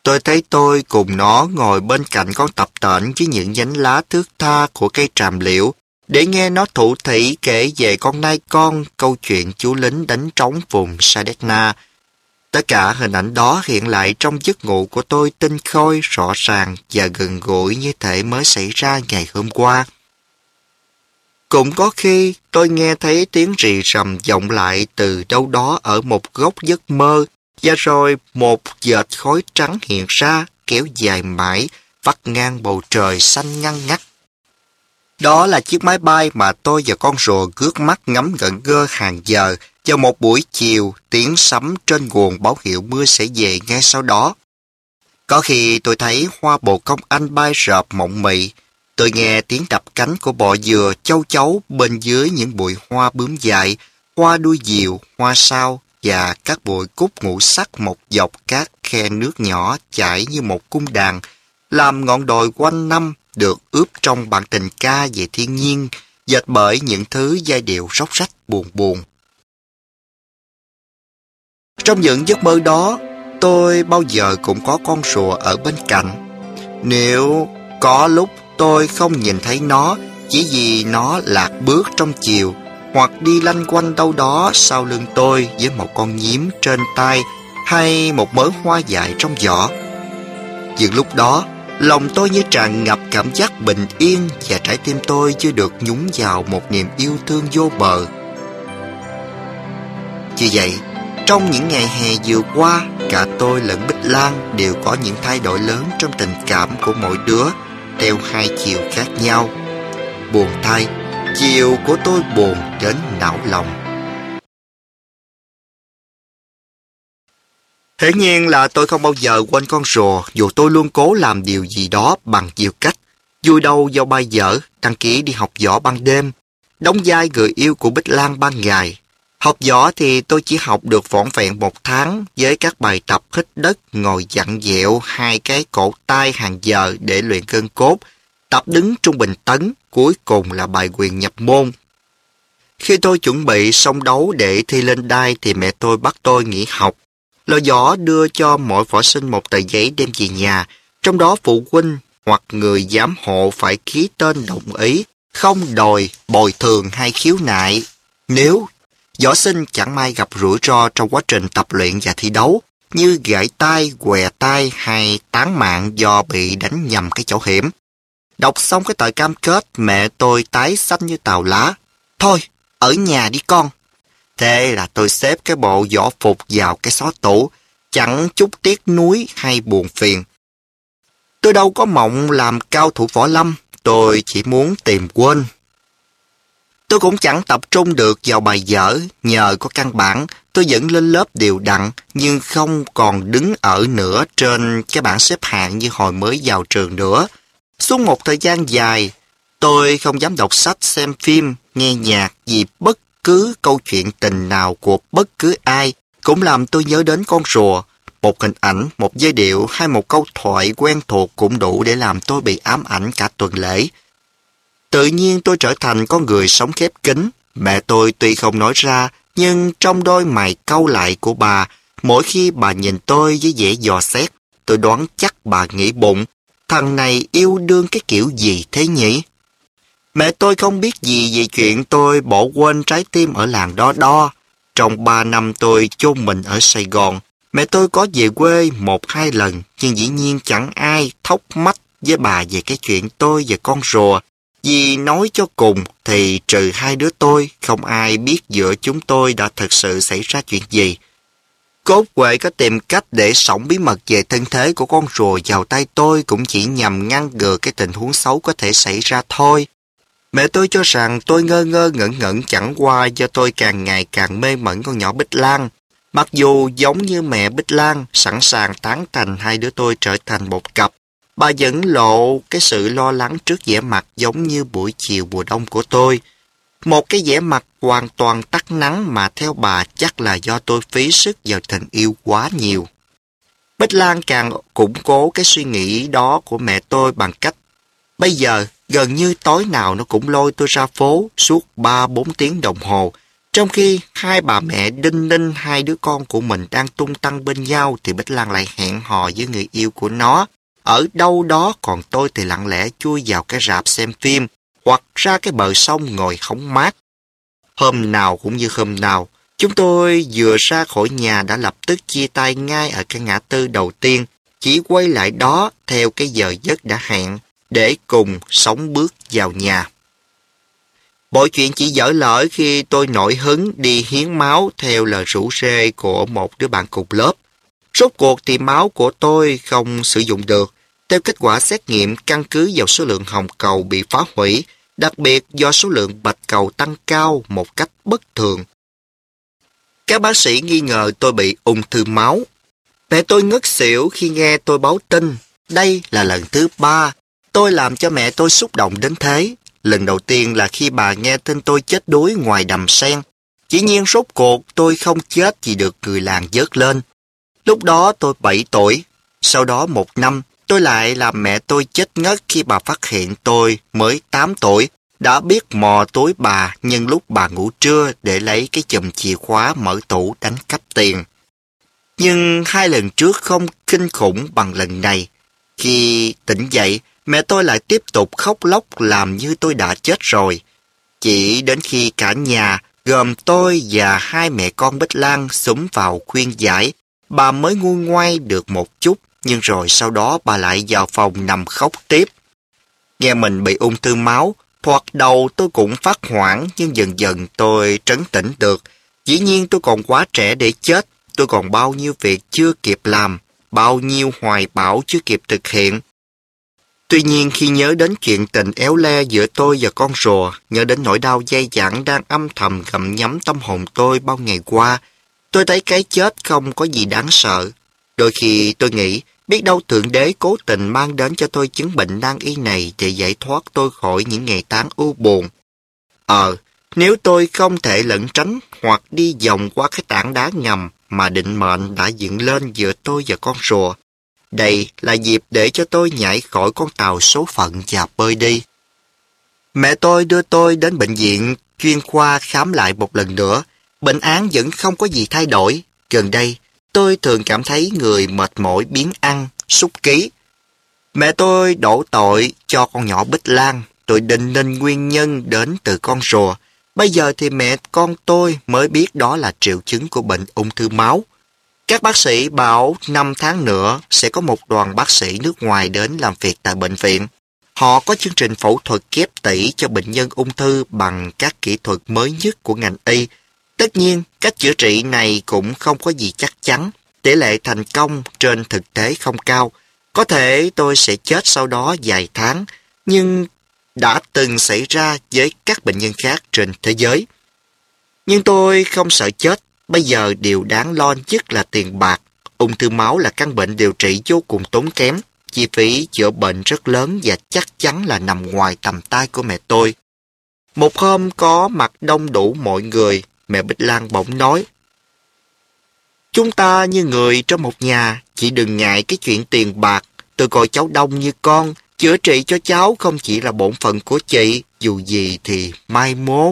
Tôi thấy tôi cùng nó ngồi bên cạnh con tập tễnh với những nhánh lá thướt tha của cây tràm liễu để nghe nó thủ thỉ kể về con nai con, câu chuyện chú lính đánh trống vùng Sadekna. Tất cả hình ảnh đó hiện lại trong giấc ngủ của tôi tinh khôi, rõ ràng và gần gũi như thể mới xảy ra ngày hôm qua. Cũng có khi tôi nghe thấy tiếng rì rầm vọng lại từ đâu đó ở một góc giấc mơ, và rồi một vệt khói trắng hiện ra, kéo dài mãi, vắt ngang bầu trời xanh ngăn ngắt. Đó là chiếc máy bay mà tôi và con rùa gước mắt ngắm ngẩn ngơ hàng giờ vào một buổi chiều, tiếng sấm trên nguồn báo hiệu mưa sẽ về ngay sau đó. Có khi tôi thấy hoa bồ công anh bay rợp mộng mị, tôi nghe tiếng đập cánh của bọ dừa châu chấu bên dưới những bụi hoa bướm dại, hoa đuôi diều, hoa sao và các bụi cúc ngũ sắc một dọc các khe nước nhỏ chảy như một cung đàn, làm ngọn đồi quanh năm được ướp trong bản tình ca về thiên nhiên, dệt bởi những thứ giai điệu róc rách buồn buồn. Trong những giấc mơ đó, tôi bao giờ cũng có con rùa ở bên cạnh. Nếu có lúc tôi không nhìn thấy nó chỉ vì nó lạc bước trong chiều, hoặc đi lanh quanh đâu đó sau lưng tôi với một con nhím trên tay hay một mớ hoa dại trong giỏ. Nhưng lúc đó, lòng tôi như tràn ngập cảm giác bình yên và trái tim tôi chưa được nhúng vào một niềm yêu thương vô bờ. Như vậy, trong những ngày hè vừa qua, cả tôi lẫn Bích Lan đều có những thay đổi lớn trong tình cảm của mỗi đứa, theo hai chiều khác nhau. Buồn thay, chiều của tôi buồn đến não lòng. Thế nhiên là tôi không bao giờ quên con rùa, dù tôi luôn cố làm điều gì đó bằng nhiều cách. Vui đâu vào bài vở, đăng ký đi học võ ban đêm, đóng vai người yêu của Bích Lan ban ngày. Học võ thì tôi chỉ học được vỏn vẹn một tháng với các bài tập hít đất, ngồi dặn dẹo hai cái cổ tay hàng giờ để luyện gân cốt, tập đứng trung bình tấn, cuối cùng là bài quyền nhập môn. Khi tôi chuẩn bị song đấu để thi lên đai thì mẹ tôi bắt tôi nghỉ học. Lò võ đưa cho mỗi võ sinh một tờ giấy đem về nhà, trong đó phụ huynh hoặc người giám hộ phải ký tên đồng ý, không đòi bồi thường hay khiếu nại. Nếu võ sinh chẳng may gặp rủi ro trong quá trình tập luyện và thi đấu, như gãy tay, què tay hay tán mạng do bị đánh nhầm cái chỗ hiểm. Đọc xong cái tờ cam kết, mẹ tôi tái xanh như tàu lá. Thôi, ở nhà đi con. Thế là tôi xếp cái bộ võ phục vào cái xó tủ, chẳng chút tiếc nuối hay buồn phiền. Tôi đâu có mộng làm cao thủ võ lâm, tôi chỉ muốn tìm quên. Tôi cũng chẳng tập trung được vào bài vở, nhờ có căn bản, tôi vẫn lên lớp đều đặn, nhưng không còn đứng ở nữa trên cái bảng xếp hạng như hồi mới vào trường nữa. Suốt một thời gian dài, tôi không dám đọc sách, xem phim, nghe nhạc vì bất cứ câu chuyện tình nào của bất cứ ai cũng làm tôi nhớ đến con rùa. Một hình ảnh, một giai điệu hay một câu thoại quen thuộc cũng đủ để làm tôi bị ám ảnh cả tuần lễ. Tự nhiên tôi trở thành con người sống khép kín. Mẹ tôi tuy không nói ra, nhưng trong đôi mày cau lại của bà, mỗi khi bà nhìn tôi với vẻ dò xét, tôi đoán chắc bà nghĩ bụng, thằng này yêu đương cái kiểu gì thế nhỉ? Mẹ tôi không biết gì về chuyện tôi bỏ quên trái tim ở làng Đo Đo. Trong ba năm tôi chôn mình ở Sài Gòn, mẹ tôi có về quê một hai lần, nhưng dĩ nhiên chẳng ai thóc mách với bà về cái chuyện tôi và con rùa. Vì nói cho cùng thì trừ hai đứa tôi, không ai biết giữa chúng tôi đã thực sự xảy ra chuyện gì. Cốt Huệ có tìm cách để xổng bí mật về thân thế của con rùa vào tay tôi cũng chỉ nhằm ngăn ngừa cái tình huống xấu có thể xảy ra thôi. Mẹ tôi cho rằng tôi ngơ ngơ ngẩn ngẩn chẳng qua do tôi càng ngày càng mê mẩn con nhỏ Bích Lan. Mặc dù giống như mẹ Bích Lan, sẵn sàng tán thành hai đứa tôi trở thành một cặp, bà vẫn lộ cái sự lo lắng trước vẻ mặt giống như buổi chiều mùa đông của tôi. Một cái vẻ mặt hoàn toàn tắt nắng mà theo bà chắc là do tôi phí sức vào tình yêu quá nhiều. Bích Lan càng củng cố cái suy nghĩ đó của mẹ tôi bằng cách bây giờ gần như tối nào nó cũng lôi tôi ra phố suốt ba bốn tiếng đồng hồ. Trong khi hai bà mẹ đinh ninh hai đứa con của mình đang tung tăng bên nhau thì Bích Lan lại hẹn hò với người yêu của nó. Ở đâu đó, còn tôi thì lặng lẽ chui vào cái rạp xem phim hoặc ra cái bờ sông ngồi hóng mát. Hôm nào cũng như hôm nào, chúng tôi vừa ra khỏi nhà đã lập tức chia tay ngay ở cái ngã tư đầu tiên, chỉ quay lại đó theo cái giờ giấc đã hẹn để cùng sống bước vào nhà. Mọi chuyện chỉ dở lỡ khi tôi nổi hứng đi hiến máu theo lời rủ rê của một đứa bạn cùng lớp. Rốt cuộc thì máu của tôi không sử dụng được. Theo kết quả xét nghiệm căn cứ vào số lượng hồng cầu bị phá hủy, đặc biệt do số lượng bạch cầu tăng cao một cách bất thường. Các bác sĩ nghi ngờ tôi bị ung thư máu. Mẹ tôi ngất xỉu khi nghe tôi báo tin. Đây là lần thứ ba tôi làm cho mẹ tôi xúc động đến thế. Lần đầu tiên là khi bà nghe tin tôi chết đuối ngoài đầm sen. Dĩ nhiên rốt cuộc tôi không chết vì được người làng vớt lên. Lúc đó tôi bảy tuổi. Sau đó một năm, tôi lại làm mẹ tôi chết ngất khi bà phát hiện tôi mới tám tuổi. Đã biết mò túi bà nhân lúc bà ngủ trưa để lấy cái chùm chìa khóa mở tủ đánh cắp tiền. Nhưng hai lần trước không kinh khủng bằng lần này. Khi tỉnh dậy, mẹ tôi lại tiếp tục khóc lóc làm như tôi đã chết rồi. Chỉ đến khi cả nhà, gồm tôi và hai mẹ con Bích Lan xúm vào khuyên giải, bà mới nguôi ngoai được một chút, nhưng rồi sau đó bà lại vào phòng nằm khóc tiếp. Nghe mình bị ung thư máu, thoạt đầu tôi cũng phát hoảng, nhưng dần dần tôi trấn tĩnh được. Dĩ nhiên tôi còn quá trẻ để chết, tôi còn bao nhiêu việc chưa kịp làm, bao nhiêu hoài bão chưa kịp thực hiện. Tuy nhiên khi nhớ đến chuyện tình éo le giữa tôi và con rùa, nhớ đến nỗi đau dai dẳng đang âm thầm gặm nhấm tâm hồn tôi bao ngày qua, tôi thấy cái chết không có gì đáng sợ. Đôi khi tôi nghĩ, biết đâu Thượng Đế cố tình mang đến cho tôi chứng bệnh nan y này để giải thoát tôi khỏi những ngày tháng u buồn. Ờ, nếu tôi không thể lẩn tránh hoặc đi vòng qua cái tảng đá ngầm mà định mệnh đã dựng lên giữa tôi và con rùa, đây là dịp để cho tôi nhảy khỏi con tàu số phận và bơi đi. Mẹ tôi đưa tôi đến bệnh viện chuyên khoa khám lại một lần nữa. Bệnh án vẫn không có gì thay đổi. Gần đây, tôi thường cảm thấy người mệt mỏi biếng ăn, sút ký. Mẹ tôi đổ tội cho con nhỏ Bích Lan. Tôi đinh ninh nguyên nhân đến từ con rùa. Bây giờ thì mẹ con tôi mới biết đó là triệu chứng của bệnh ung thư máu. Các bác sĩ bảo năm tháng nữa sẽ có một đoàn bác sĩ nước ngoài đến làm việc tại bệnh viện. Họ có chương trình phẫu thuật ghép tủy cho bệnh nhân ung thư bằng các kỹ thuật mới nhất của ngành y. Tất nhiên, cách chữa trị này cũng không có gì chắc chắn. Tỷ lệ thành công trên thực tế không cao. Có thể tôi sẽ chết sau đó vài tháng, nhưng đã từng xảy ra với các bệnh nhân khác trên thế giới. Nhưng tôi không sợ chết. Bây giờ điều đáng lo nhất là tiền bạc. Ung thư máu là căn bệnh điều trị vô cùng tốn kém. Chi phí chữa bệnh rất lớn và chắc chắn là nằm ngoài tầm tay của mẹ tôi. Một hôm có mặt đông đủ mọi người, mẹ Bích Lan bỗng nói: "Chúng ta như người trong một nhà, chị đừng ngại cái chuyện tiền bạc. Tôi coi cháu Đông như con, chữa trị cho cháu không chỉ là bổn phận của chị, dù gì thì mai mốt."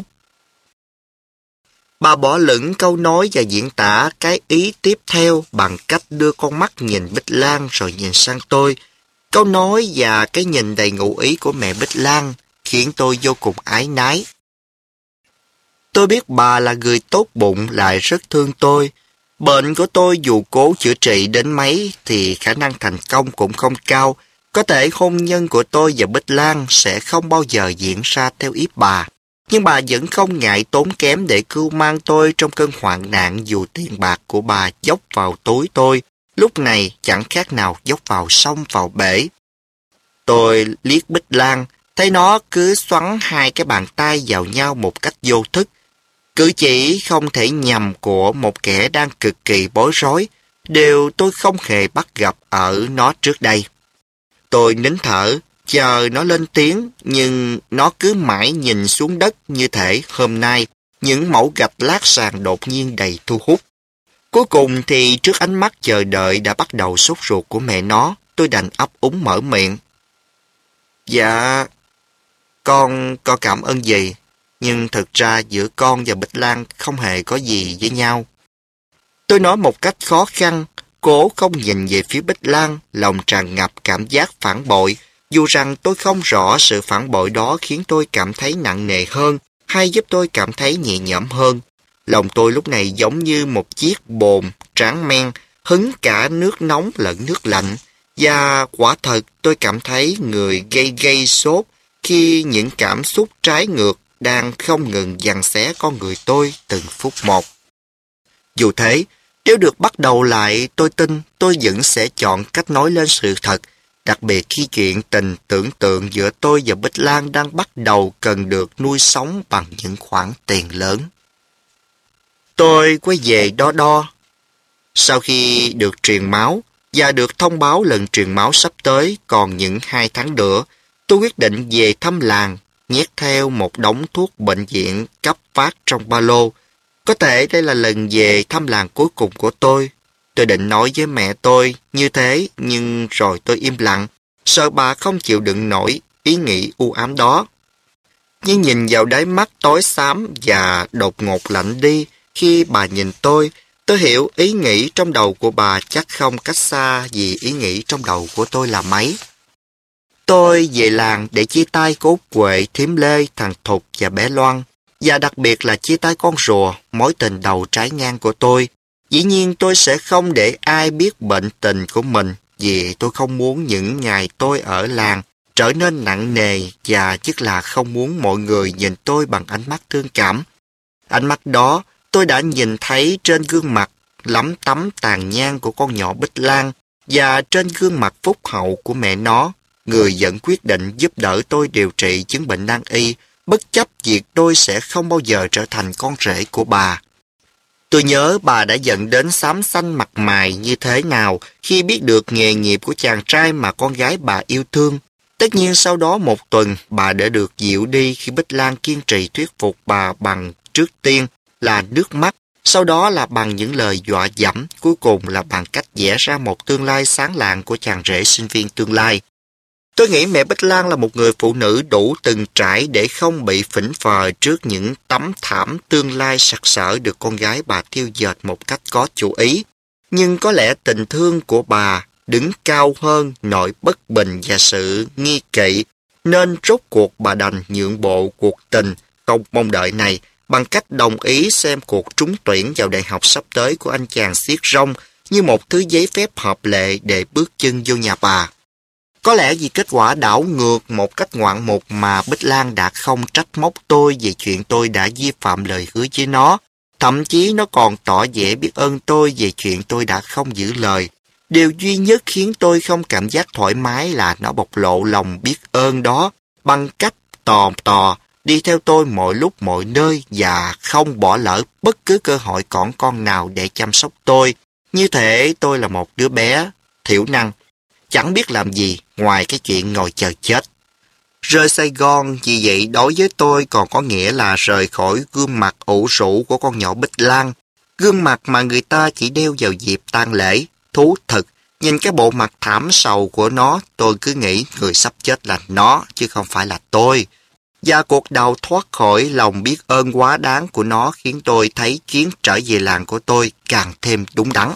Bà bỏ lửng câu nói và diễn tả cái ý tiếp theo bằng cách đưa con mắt nhìn Bích Lan rồi nhìn sang tôi. Câu nói và cái nhìn đầy ngụ ý của mẹ Bích Lan khiến tôi vô cùng ái nái. Tôi biết bà là người tốt bụng lại rất thương tôi. Bệnh của tôi dù cố chữa trị đến mấy thì khả năng thành công cũng không cao. Có thể hôn nhân của tôi và Bích Lan sẽ không bao giờ diễn ra theo ý bà. Nhưng bà vẫn không ngại tốn kém để cưu mang tôi trong cơn hoạn nạn dù tiền bạc của bà dốc vào túi tôi. Lúc này chẳng khác nào dốc vào sông vào bể. Tôi liếc Bích Lan, thấy nó cứ xoắn hai cái bàn tay vào nhau một cách vô thức. Cử chỉ không thể nhầm của một kẻ đang cực kỳ bối rối, điều tôi không hề bắt gặp ở nó trước đây. Tôi nín thở, chờ nó lên tiếng, nhưng nó cứ mãi nhìn xuống đất như thể hôm nay những mẩu gạch lát sàn đột nhiên đầy thu hút. Cuối cùng thì trước ánh mắt chờ đợi đã bắt đầu sốt ruột của mẹ nó, tôi đành ấp úng mở miệng. Dạ, con có cảm ơn gì? nhưng thực ra giữa con và Bích Lan không hề có gì với nhau. Tôi nói một cách khó khăn, cố không nhìn về phía Bích Lan, lòng tràn ngập cảm giác phản bội, dù rằng tôi không rõ sự phản bội đó khiến tôi cảm thấy nặng nề hơn hay giúp tôi cảm thấy nhẹ nhõm hơn. Lòng tôi lúc này giống như một chiếc bồn tráng men, hứng cả nước nóng lẫn nước lạnh, và quả thật tôi cảm thấy người gây gây sốt khi những cảm xúc trái ngược đang không ngừng giằng xé con người tôi từng phút một. Dù thế, nếu được bắt đầu lại, tôi tin tôi vẫn sẽ chọn cách nói lên sự thật, đặc biệt khi chuyện tình tưởng tượng giữa tôi và Bích Lan đang bắt đầu cần được nuôi sống bằng những khoản tiền lớn. Tôi quay về đo đo. Sau khi được truyền máu và được thông báo lần truyền máu sắp tới còn những hai tháng nữa, tôi quyết định về thăm làng, nhét theo một đống thuốc bệnh viện cấp phát trong ba lô. Có thể đây là lần về thăm làng cuối cùng của tôi. Tôi định nói với mẹ tôi như thế, nhưng rồi tôi im lặng, sợ bà không chịu đựng nổi ý nghĩ u ám đó. Nhưng nhìn vào đáy mắt tối xám và đột ngột lạnh đi khi bà nhìn tôi, tôi hiểu ý nghĩ trong đầu của bà chắc không cách xa vì ý nghĩ trong đầu của tôi là mấy. Tôi về làng để chia tay Cốt Quệ, Thím Lê, thằng Thục và bé Loan, và đặc biệt là chia tay con rùa, mối tình đầu trái ngang của tôi. Dĩ nhiên tôi sẽ không để ai biết bệnh tình của mình, vì tôi không muốn những ngày tôi ở làng trở nên nặng nề, và nhất là không muốn mọi người nhìn tôi bằng ánh mắt thương cảm. Ánh mắt đó tôi đã nhìn thấy trên gương mặt lấm tấm tàn nhang của con nhỏ Bích Lan và trên gương mặt phúc hậu của mẹ nó, người vẫn quyết định giúp đỡ tôi điều trị chứng bệnh nan y, bất chấp việc tôi sẽ không bao giờ trở thành con rể của bà. Tôi nhớ bà đã dẫn đến xám xanh mặt mày như thế nào khi biết được nghề nghiệp của chàng trai mà con gái bà yêu thương. Tất nhiên sau đó một tuần, bà đã được dịu đi khi Bích Lan kiên trì thuyết phục bà bằng trước tiên là nước mắt, sau đó là bằng những lời dọa dẫm, cuối cùng là bằng cách vẽ ra một tương lai sáng lạng của chàng rể sinh viên tương lai. Tôi nghĩ mẹ Bích Lan là một người phụ nữ đủ từng trải để không bị phỉnh phờ trước những tấm thảm tương lai sặc sỡ được con gái bà tiêu dệt một cách có chủ ý. Nhưng có lẽ tình thương của bà đứng cao hơn nỗi bất bình và sự nghi kỵ, nên rốt cuộc bà đành nhượng bộ cuộc tình không mong đợi này bằng cách đồng ý xem cuộc trúng tuyển vào đại học sắp tới của anh chàng xiết rông như một thứ giấy phép hợp lệ để bước chân vô nhà bà. Có lẽ vì kết quả đảo ngược một cách ngoạn mục mà Bích Lan đã không trách móc tôi về chuyện tôi đã vi phạm lời hứa với nó. Thậm chí nó còn tỏ vẻ biết ơn tôi về chuyện tôi đã không giữ lời. Điều duy nhất khiến tôi không cảm giác thoải mái là nó bộc lộ lòng biết ơn đó bằng cách tò tò đi theo tôi mọi lúc mọi nơi và không bỏ lỡ bất cứ cơ hội cỏn con nào để chăm sóc tôi. Như thể tôi là một đứa bé thiểu năng, chẳng biết làm gì ngoài cái chuyện ngồi chờ chết. Rời Sài Gòn vì vậy đối với tôi còn có nghĩa là rời khỏi gương mặt ủ rũ của con nhỏ Bích Lan, gương mặt mà người ta chỉ đeo vào dịp tang lễ. Thú thực, nhìn cái bộ mặt thảm sầu của nó, tôi cứ nghĩ người sắp chết là nó chứ không phải là tôi. Và cuộc đào thoát khỏi lòng biết ơn quá đáng của nó khiến tôi thấy chuyến trở về làng của tôi càng thêm đúng đắn.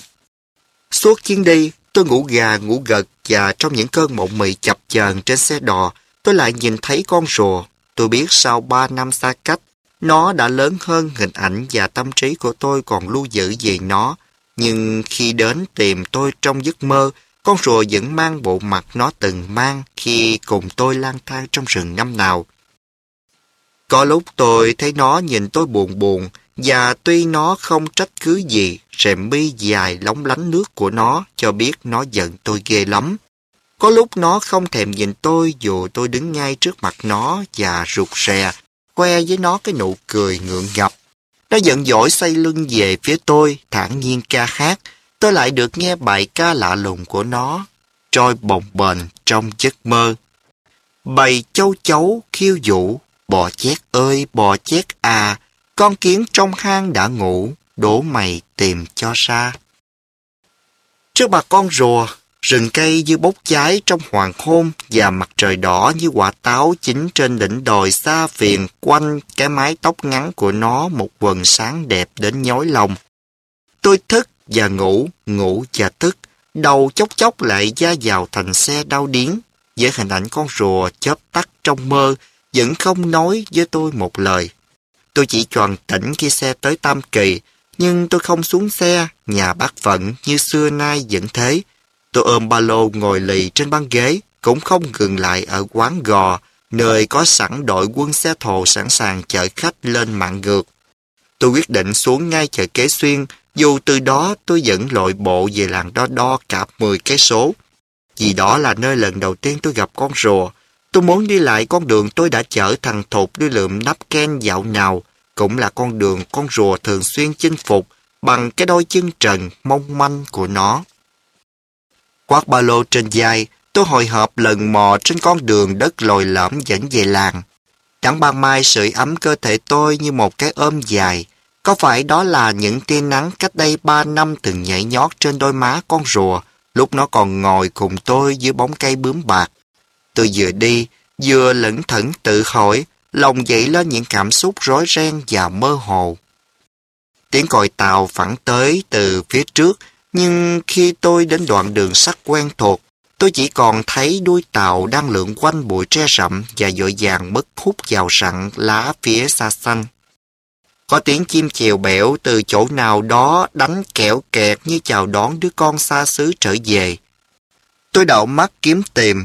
Suốt chuyến đi, tôi ngủ gà ngủ gật và trong những cơn mộng mị chập chờn trên xe đò, tôi lại nhìn thấy con rùa. Tôi biết sau ba năm xa cách, nó đã lớn hơn hình ảnh và tâm trí của tôi còn lưu giữ về nó. Nhưng khi đến tìm tôi trong giấc mơ, con rùa vẫn mang bộ mặt nó từng mang khi cùng tôi lang thang trong rừng năm nào. Có lúc tôi thấy nó nhìn tôi buồn buồn, và tuy nó không trách cứ gì, rèm mi dài lóng lánh nước của nó cho biết nó giận tôi ghê lắm. Có lúc nó không thèm nhìn tôi dù tôi đứng ngay trước mặt nó và rụt rè, khoe với nó cái nụ cười ngượng ngập. Nó giận dỗi xoay lưng về phía tôi, thản nhiên ca hát. Tôi lại được nghe bài ca lạ lùng của nó, trôi bồng bềnh trong giấc mơ. Bầy châu chấu khiêu vũ, bò chét ơi bò chét à, con kiến trong hang đã ngủ, đổ mày tìm cho ra. Trước mặt con rùa, Rừng cây như bốc cháy trong hoàng hôn và mặt trời đỏ như quả táo chín trên đỉnh đồi xa phiền quanh cái mái tóc ngắn của nó một quần sáng đẹp đến nhói lòng. Tôi thức và ngủ, ngủ và thức, đầu chốc chốc lại da vào thành xe đau điếng, với hình ảnh con rùa chớp tắt trong mơ, vẫn không nói với tôi một lời. Tôi chỉ choàng tỉnh khi xe tới Tam Kỳ, nhưng tôi không xuống xe, nhà bác Phận như xưa nay vẫn thế. Tôi ôm ba lô ngồi lì trên băng ghế, cũng không ngừng lại ở quán gò, nơi có sẵn đội quân xe thồ sẵn sàng chở khách lên Mạn Ngược. Tôi quyết định xuống ngay chợ Kế Xuyên, dù từ đó tôi vẫn lội bộ về làng Đo Đo cả mười cây số. Vì đó là nơi lần đầu tiên tôi gặp con rùa. Tôi muốn đi lại con đường tôi đã chở thằng Thục đi lượm nắp ken dạo nào, cũng là con đường con rùa thường xuyên chinh phục bằng cái đôi chân trần mong manh của nó. Quát ba lô trên vai, tôi hồi hộp lần mò trên con đường đất lồi lõm dẫn về làng. Nắng ban mai sưởi ấm cơ thể tôi như một cái ôm dài. Có phải đó là những tia nắng cách đây ba năm từng nhảy nhót trên đôi má con rùa, lúc nó còn ngồi cùng tôi dưới bóng cây bướm bạc? Tôi vừa đi, vừa lững thững tự hỏi, lòng dậy lên những cảm xúc rối ren và mơ hồ. Tiếng còi tàu phẳng tới từ phía trước, nhưng khi tôi đến đoạn đường sắt quen thuộc, tôi chỉ còn thấy đuôi tàu đang lượn quanh bụi tre rậm và vội vàng mất hút vào rặng lá phía xa xanh. Có tiếng chim chèo bẻo từ chỗ nào đó đánh kẹo kẹt như chào đón đứa con xa xứ trở về. Tôi đảo mắt kiếm tìm.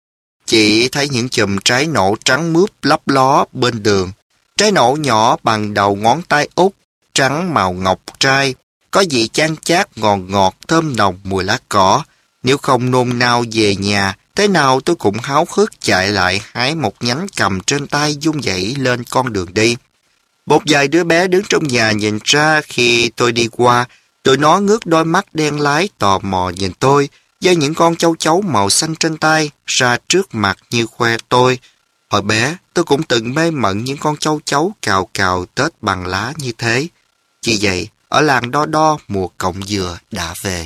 Chỉ thấy những chùm trái nổ trắng mướp lấp ló bên đường. Trái nổ nhỏ bằng đầu ngón tay út, trắng màu ngọc trai, có vị chan chát ngọt ngọt thơm nồng mùi lá cỏ. Nếu không nôn nao về nhà, thế nào tôi cũng háo hức chạy lại hái một nhánh cầm trên tay vung vẩy lên con đường đi. Một vài đứa bé đứng trong nhà nhìn ra khi tôi đi qua, tụi nó ngước đôi mắt đen lái tò mò nhìn tôi, giơ những con châu chấu màu xanh trên tay ra trước mặt như khoe tôi. Hồi bé, tôi cũng từng mê mẩn những con châu chấu cào cào tết bằng lá như thế. Chỉ vậy, ở làng Đo Đo mùa cọng dừa đã về.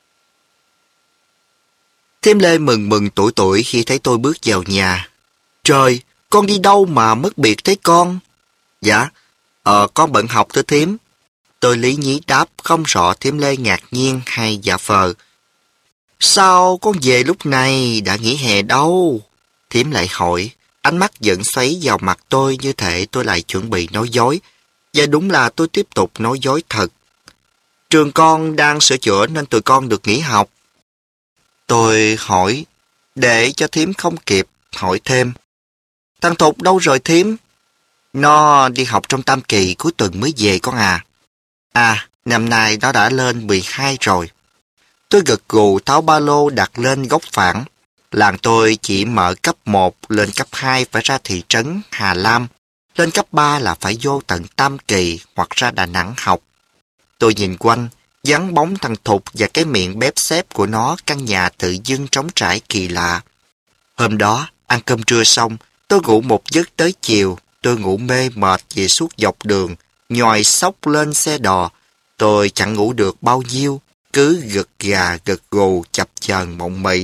Thím Lê mừng mừng tuổi tuổi khi thấy tôi bước vào nhà. Trời, con đi đâu mà mất biệt thế con? Dạ, ờ, con bận học thưa thím. Tôi lý nhí đáp, không rõ thím Lê ngạc nhiên hay dạ phờ. Sao con về lúc này, đã nghỉ hè đâu? Thím lại hỏi, ánh mắt vẫn xoáy vào mặt tôi như thể tôi lại chuẩn bị nói dối. Và đúng là tôi tiếp tục nói dối thật. Trường con đang sửa chữa nên tụi con được nghỉ học. Tôi hỏi, để cho thím không kịp hỏi thêm. Thằng Thục đâu rồi thím? Nó đi học trong Tam Kỳ cuối tuần mới về con à. À, năm nay nó đã lên mười hai rồi. Tôi gật gù tháo ba lô đặt lên góc phản. Làng tôi chỉ mở cấp một, lên cấp hai phải ra thị trấn Hà Lam. Lên cấp ba là phải vô tận Tam Kỳ hoặc ra Đà Nẵng học. Tôi nhìn quanh, vắng bóng thằng Thục và cái miệng bếp xếp của nó, căn nhà tự dưng trống trải kỳ lạ. Hôm đó, ăn cơm trưa xong, tôi ngủ một giấc tới chiều. Tôi ngủ mê mệt vì suốt dọc đường, nhòi xốc lên xe đò. Tôi chẳng ngủ được bao nhiêu, cứ gật gà gật gù chập chờn mộng mị.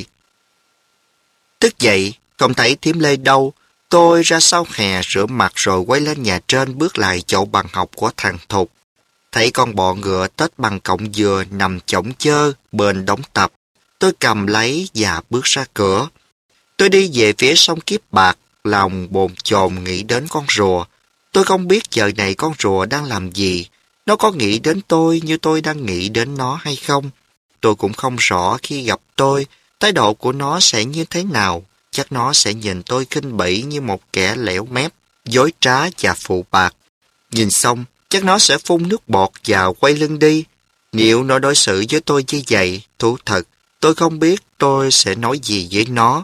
Thức dậy, không thấy thím Lê đâu. Tôi ra sau hè rửa mặt rồi quay lên nhà trên bước lại chỗ bàn học của thằng Thục. Thấy con bọ ngựa tết bằng cọng dừa nằm chõng chơ bên đống tập. Tôi cầm lấy và bước ra cửa. Tôi đi về phía sông Kiếp Bạc, lòng bồn chồn nghĩ đến con rùa. Tôi không biết giờ này con rùa đang làm gì. Nó có nghĩ đến tôi như tôi đang nghĩ đến nó hay không? Tôi cũng không rõ khi gặp tôi, thái độ của nó sẽ như thế nào. Chắc nó sẽ nhìn tôi khinh bỉ như một kẻ lẻo mép, dối trá và phụ bạc. Nhìn xong, chắc nó sẽ phun nước bọt và quay lưng đi. Nếu nó đối xử với tôi như vậy, thú thật, tôi không biết tôi sẽ nói gì với nó.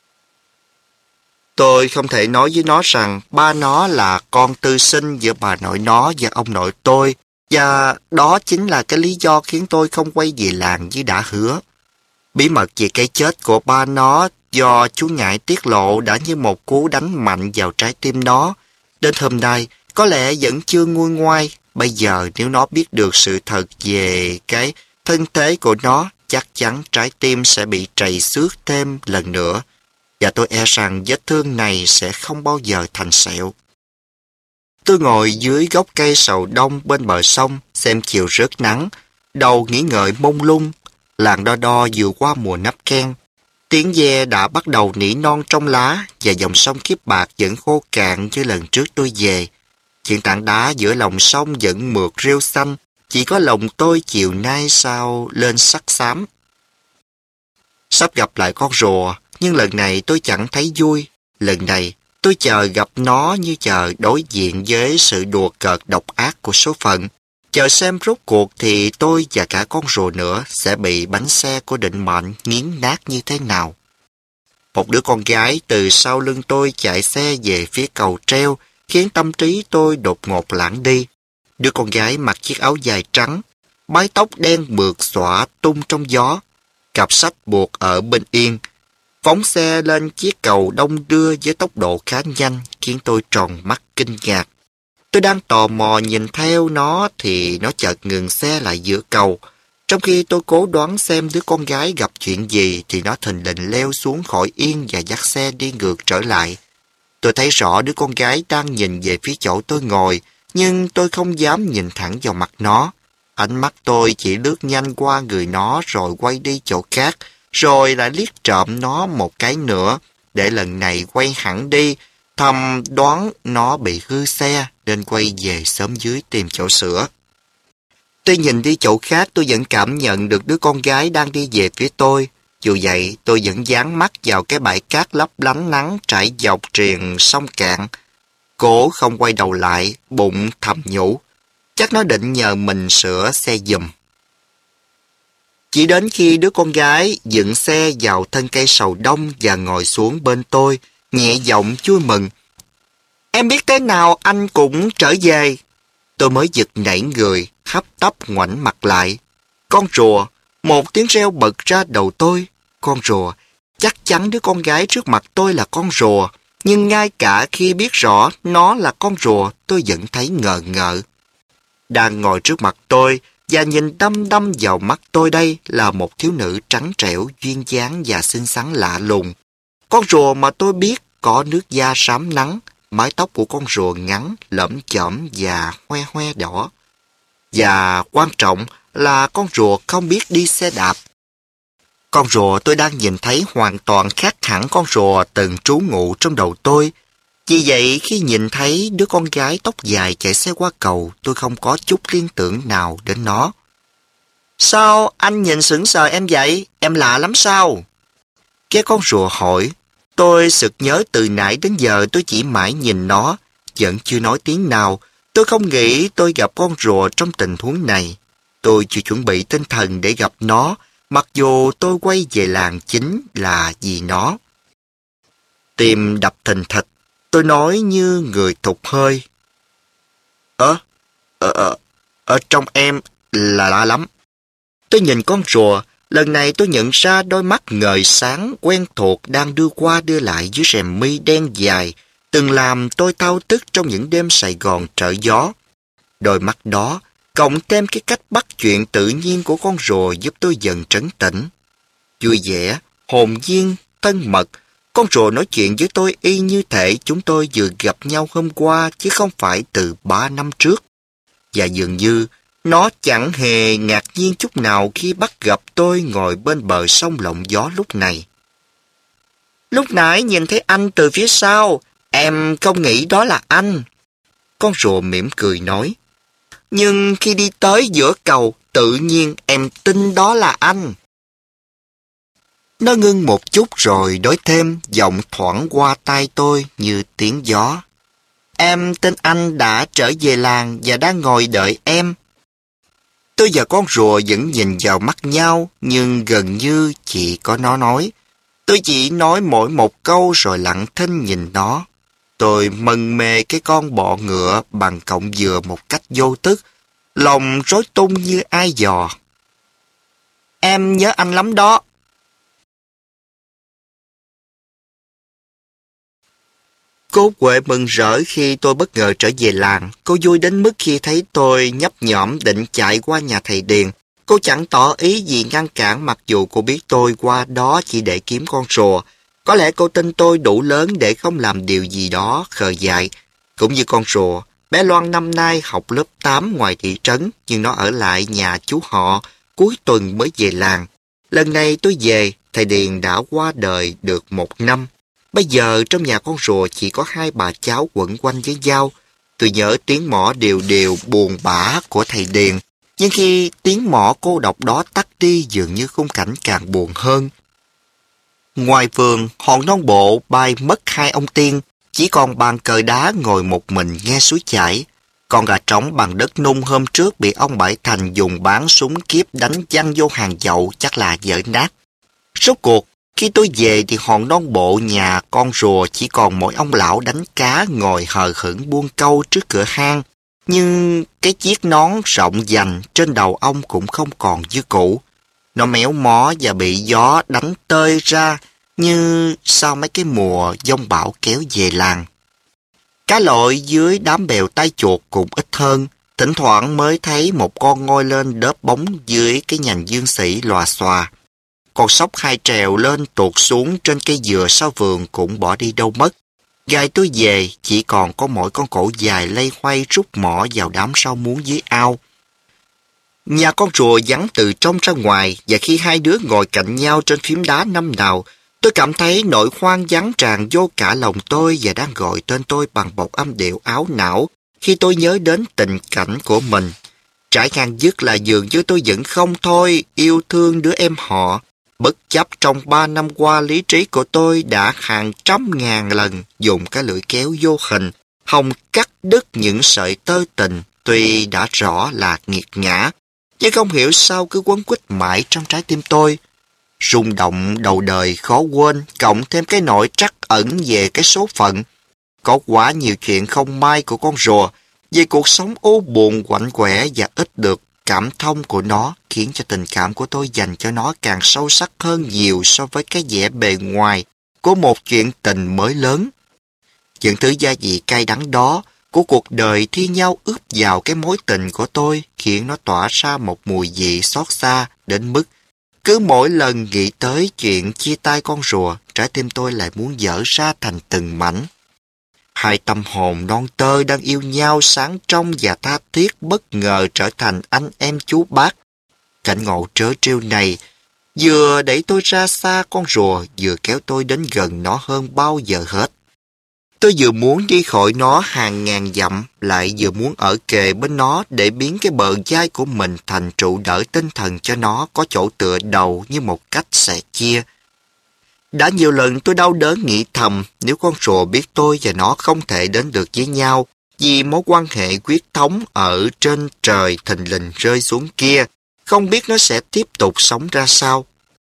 Tôi không thể nói với nó rằng ba nó là con tư sinh giữa bà nội nó và ông nội tôi, và đó chính là cái lý do khiến tôi không quay về làng như đã hứa. Bí mật về cái chết của ba nó do chú Ngải tiết lộ đã như một cú đánh mạnh vào trái tim nó. Đến hôm nay, có lẽ vẫn chưa nguôi ngoai. Bây giờ nếu nó biết được sự thật về cái thân thế của nó, chắc chắn trái tim sẽ bị trầy xước thêm lần nữa, và tôi e rằng vết thương này sẽ không bao giờ thành sẹo. Tôi ngồi dưới gốc cây sầu đông bên bờ sông, xem chiều rớt nắng, đầu nghĩ ngợi mông lung. Làng đo đo vừa qua mùa nắp ken. Tiếng ve đã bắt đầu nỉ non trong lá, và dòng sông Kiếp Bạc vẫn khô cạn như lần trước tôi về. Những tảng đá giữa lòng sông vẫn mượt rêu xanh, chỉ có lòng tôi chiều nay sao lên sắc xám. Sắp gặp lại con rùa, nhưng lần này tôi chẳng thấy vui. Lần này, tôi chờ gặp nó như chờ đối diện với sự đùa cợt độc ác của số phận. Chờ xem rốt cuộc thì tôi và cả con rùa nữa sẽ bị bánh xe của định mệnh nghiến nát như thế nào. Một đứa con gái từ sau lưng tôi chạy xe về phía cầu treo, khiến tâm trí tôi đột ngột lãng đi. Đứa con gái mặc chiếc áo dài trắng, mái tóc đen mượt xõa tung trong gió, cặp sách buộc ở bên yên. Phóng xe lên chiếc cầu đông đưa với tốc độ khá nhanh, khiến tôi tròn mắt kinh ngạc. Tôi đang tò mò nhìn theo nó thì nó chợt ngừng xe lại giữa cầu. Trong khi tôi cố đoán xem đứa con gái gặp chuyện gì thì nó thình lình leo xuống khỏi yên và dắt xe đi ngược trở lại. Tôi thấy rõ đứa con gái đang nhìn về phía chỗ tôi ngồi, nhưng tôi không dám nhìn thẳng vào mặt nó. Ánh mắt tôi chỉ lướt nhanh qua người nó rồi quay đi chỗ khác, rồi lại liếc trộm nó một cái nữa, để lần này quay hẳn đi, thầm đoán nó bị hư xe nên quay về xóm dưới tìm chỗ sửa. Tuy nhìn đi chỗ khác, tôi vẫn cảm nhận được đứa con gái đang đi về phía tôi. Dù vậy, tôi vẫn dán mắt vào cái bãi cát lấp lánh nắng trải dọc triền sông cạn. Cố không quay đầu lại, bụng thầm nhủ. Chắc nó định nhờ mình sửa xe giùm. Chỉ đến khi đứa con gái dựng xe vào thân cây sầu đông và ngồi xuống bên tôi, nhẹ giọng vui mừng. Em biết thế nào anh cũng trở về. Tôi mới giật nảy người, hấp tấp ngoảnh mặt lại. Con rùa, một tiếng reo bật ra đầu tôi. Con rùa, chắc chắn đứa con gái trước mặt tôi là con rùa, nhưng ngay cả khi biết rõ nó là con rùa, tôi vẫn thấy ngờ ngợ. Đang ngồi trước mặt tôi và nhìn đăm đăm vào mắt tôi đây là một thiếu nữ trắng trẻo, duyên dáng và xinh xắn lạ lùng. Con rùa mà tôi biết có nước da rám nắng, mái tóc của con rùa ngắn, lởm chởm và hoe hoe đỏ. Và quan trọng là con rùa không biết đi xe đạp. Con rùa tôi đang nhìn thấy hoàn toàn khác hẳn con rùa từng trú ngụ trong đầu tôi. Vì vậy khi nhìn thấy đứa con gái tóc dài chạy xe qua cầu, tôi không có chút liên tưởng nào đến nó. Sao anh nhìn sững sờ em vậy? Em lạ lắm sao? Cái con rùa hỏi. Tôi sực nhớ từ nãy đến giờ tôi chỉ mãi nhìn nó, vẫn chưa nói tiếng nào. Tôi không nghĩ tôi gặp con rùa trong tình huống này. Tôi chưa chuẩn bị tinh thần để gặp nó, mặc dù tôi quay về làng chính là vì nó. Tim đập thình thịch, tôi nói như người thụt hơi. Ơ, ờ, ờ, ở trong em là lạ lắm. Tôi nhìn con rùa, lần này tôi nhận ra đôi mắt ngời sáng quen thuộc đang đưa qua đưa lại dưới rèm mi đen dài, từng làm tôi thao thức trong những đêm Sài Gòn trở gió. Đôi mắt đó, cộng thêm cái cách bắt chuyện tự nhiên của con rùa giúp tôi dần trấn tĩnh. Vui vẻ, hồn nhiên, thân mật, con rùa nói chuyện với tôi y như thể chúng tôi vừa gặp nhau hôm qua chứ không phải từ ba năm trước. Và dường như nó chẳng hề ngạc nhiên chút nào khi bắt gặp tôi ngồi bên bờ sông lộng gió lúc này. Lúc nãy nhìn thấy anh từ phía sau, em không nghĩ đó là anh. Con rùa mỉm cười nói. Nhưng khi đi tới giữa cầu, tự nhiên em tin đó là anh. Nó ngưng một chút rồi nói thêm, giọng thoảng qua tai tôi như tiếng gió. Em tin anh đã trở về làng và đang ngồi đợi em. Tôi và con rùa vẫn nhìn vào mắt nhau, nhưng gần như chỉ có nó nói. Tôi chỉ nói mỗi một câu rồi lặng thinh nhìn nó. Tôi mân mê cái con bọ ngựa bằng cọng dừa một cách vô thức, lòng rối tung như ai dò. Em nhớ anh lắm đó. Cô Huệ mừng rỡ khi tôi bất ngờ trở về làng. Cô vui đến mức khi thấy tôi nhấp nhổm định chạy qua nhà thầy Điền. Cô chẳng tỏ ý gì ngăn cản mặc dù cô biết tôi qua đó chỉ để kiếm con rùa. Có lẽ cô tin tôi đủ lớn để không làm điều gì đó khờ dại. Cũng như con rùa, bé Loan năm nay học lớp tám ngoài thị trấn, nhưng nó ở lại nhà chú họ, cuối tuần mới về làng. Lần này tôi về, thầy Điền đã qua đời được một năm. Bây giờ trong nhà con rùa chỉ có hai bà cháu quẩn quanh với nhau. Tôi nhớ tiếng mõ đều đều buồn bã của thầy Điền. Nhưng khi tiếng mõ cô độc đó tắt đi, dường như khung cảnh càng buồn hơn. Ngoài vườn, hòn non bộ bay mất hai ông tiên, chỉ còn bàn cờ đá ngồi một mình nghe suối chảy. Con gà trống bằng đất nung hôm trước bị ông Bảy Thành dùng bán súng kiếp đánh văng vô hàng dậu chắc là vỡ nát. Rốt cuộc, khi tôi về thì hòn non bộ nhà con rùa chỉ còn mỗi ông lão đánh cá ngồi hờ hững buông câu trước cửa hang. Nhưng cái chiếc nón rộng dành trên đầu ông cũng không còn như cũ. Nó méo mó và bị gió đánh tơi ra như sau mấy cái mùa giông bão kéo về làng. Cá lội dưới đám bèo tai chuột cũng ít hơn. Thỉnh thoảng mới thấy một con ngoi lên đớp bóng dưới cái nhành dương sĩ lòa xòa. Con sóc hai trèo lên tuột xuống trên cây dừa sau vườn cũng bỏ đi đâu mất. Ngày tôi về chỉ còn có mỗi con cổ dài lây hoay rút mỏ vào đám rau muống dưới ao. Nhà con rùa vắng từ trong ra ngoài, và khi hai đứa ngồi cạnh nhau trên phím đá năm nào, tôi cảm thấy nỗi hoang vắng tràn vô cả lòng tôi và đang gọi tên tôi bằng một âm điệu áo não khi tôi nhớ đến tình cảnh của mình. Trải ngang dứt là dường như tôi vẫn không thôi yêu thương đứa em họ. Bất chấp trong ba năm qua lý trí của tôi đã hàng trăm ngàn lần dùng cái lưỡi kéo vô hình, hòng cắt đứt những sợi tơ tình, tuy đã rõ là nghiệt ngã, nhưng không hiểu sao cứ quấn quýt mãi trong trái tim tôi. Rung động đầu đời khó quên, cộng thêm cái nỗi trắc ẩn về cái số phận. Có quá nhiều chuyện không may của con rùa, về cuộc sống ô buồn quạnh quẻ và ít được cảm thông của nó, khiến cho tình cảm của tôi dành cho nó càng sâu sắc hơn nhiều so với cái vẻ bề ngoài của một chuyện tình mới lớn. Những thứ gia vị cay đắng đó của cuộc đời thi nhau ướp vào cái mối tình của tôi, khiến nó tỏa ra một mùi vị xót xa đến mức cứ mỗi lần nghĩ tới chuyện chia tay con rùa, trái tim tôi lại muốn vỡ ra thành từng mảnh. Hai tâm hồn non tơ đang yêu nhau sáng trong và tha thiết bất ngờ trở thành anh em chú bác. Cảnh ngộ trớ trêu này vừa đẩy tôi ra xa con rùa, vừa kéo tôi đến gần nó hơn bao giờ hết. Tôi vừa muốn đi khỏi nó hàng ngàn dặm, lại vừa muốn ở kề bên nó để biến cái bờ vai của mình thành trụ đỡ tinh thần cho nó có chỗ tựa đầu như một cách sẻ chia. Đã nhiều lần tôi đau đớn nghĩ thầm, nếu con rùa biết tôi và nó không thể đến được với nhau vì mối quan hệ quyết thống ở trên trời thình lình rơi xuống kia, không biết nó sẽ tiếp tục sống ra sao.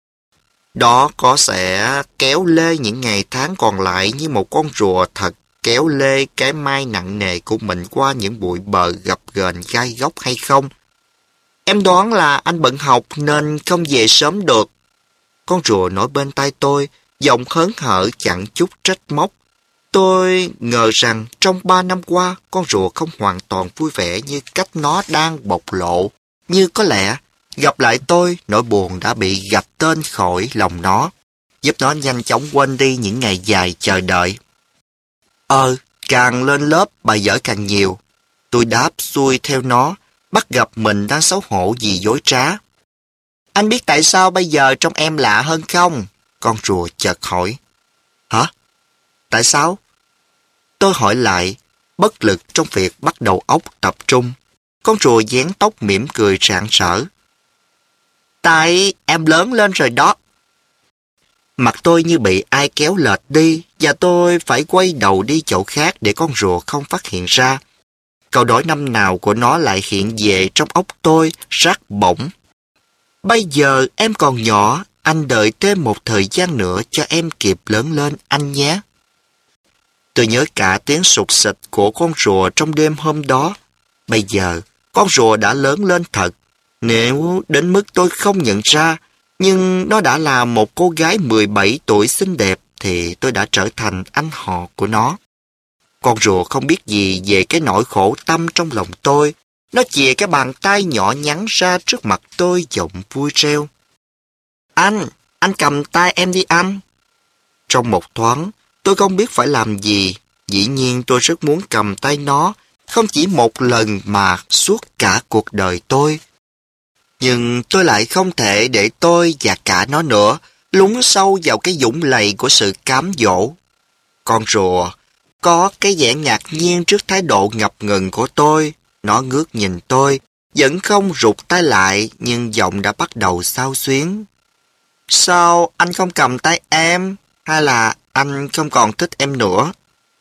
Đó có sẽ kéo lê những ngày tháng còn lại như một con rùa thật kéo lê cái mai nặng nề của mình qua những bụi bờ gập ghềnh gai góc hay không? Em đoán là anh bận học nên không về sớm được. Con rùa nói bên tai tôi, giọng hớn hở chẳng chút trách móc. Tôi ngờ rằng trong ba năm qua, con rùa không hoàn toàn vui vẻ như cách nó đang bộc lộ. Như có lẽ, gặp lại tôi, nỗi buồn đã bị gạch tên khỏi lòng nó, giúp nó nhanh chóng quên đi những ngày dài chờ đợi. Ờ, càng lên lớp, bài vở càng nhiều. Tôi đáp xuôi theo nó, bắt gặp mình đang xấu hổ vì dối trá. Anh biết tại sao bây giờ trông em lạ hơn không? Con rùa chợt hỏi. Hả? Tại sao? Tôi hỏi lại, bất lực trong việc bắt đầu óc tập trung. Con rùa dán tóc mỉm cười rạng rỡ. Tại em lớn lên rồi đó. Mặt tôi như bị ai kéo lệch đi và tôi phải quay đầu đi chỗ khác để con rùa không phát hiện ra. Câu đối năm nào của nó lại hiện về trong óc tôi rát bổng. Bây giờ em còn nhỏ, anh đợi thêm một thời gian nữa cho em kịp lớn lên anh nhé. Tôi nhớ cả tiếng sụt sịt của con rùa trong đêm hôm đó. Bây giờ, con rùa đã lớn lên thật. Nếu đến mức tôi không nhận ra, nhưng nó đã là một cô gái mười bảy tuổi xinh đẹp, thì tôi đã trở thành anh họ của nó. Con rùa không biết gì về cái nỗi khổ tâm trong lòng tôi, Nó chìa cái bàn tay nhỏ nhắn ra trước mặt tôi, giọng vui reo. Anh, anh cầm tay em đi anh. Trong một thoáng, tôi không biết phải làm gì. Dĩ nhiên tôi rất muốn cầm tay nó, không chỉ một lần mà suốt cả cuộc đời tôi. Nhưng tôi lại không thể để tôi và cả nó nữa lún sâu vào cái vũng lầy của sự cám dỗ. Con rùa có cái vẻ ngạc nhiên trước thái độ ngập ngừng của tôi. Nó ngước nhìn tôi, vẫn không rụt tay lại, nhưng giọng đã bắt đầu xao xuyến. Sao anh không cầm tay em? Hay là anh không còn thích em nữa?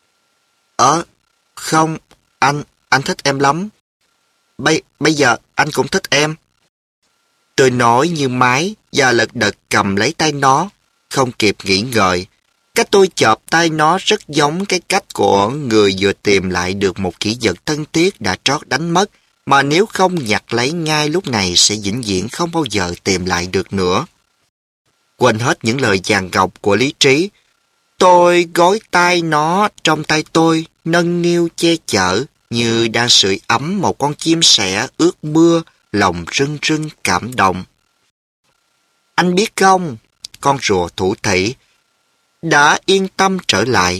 Ờ, không, anh, anh thích em lắm. Bây, bây giờ anh cũng thích em. Tôi nói như máy và lật đật cầm lấy tay nó, không kịp nghĩ ngợi. Cách tôi chộp tay nó rất giống cái cách của người vừa tìm lại được một kỷ vật thân thiết đã trót đánh mất, mà nếu không nhặt lấy ngay lúc này sẽ vĩnh viễn không bao giờ tìm lại được nữa. Quên hết những lời vàng gọc của lý trí, tôi gối tay nó trong tay tôi, nâng niu che chở, như đang sưởi ấm một con chim sẻ ướt mưa, lòng rưng rưng cảm động. Anh biết không, con rùa thủ thỉ đã yên tâm trở lại.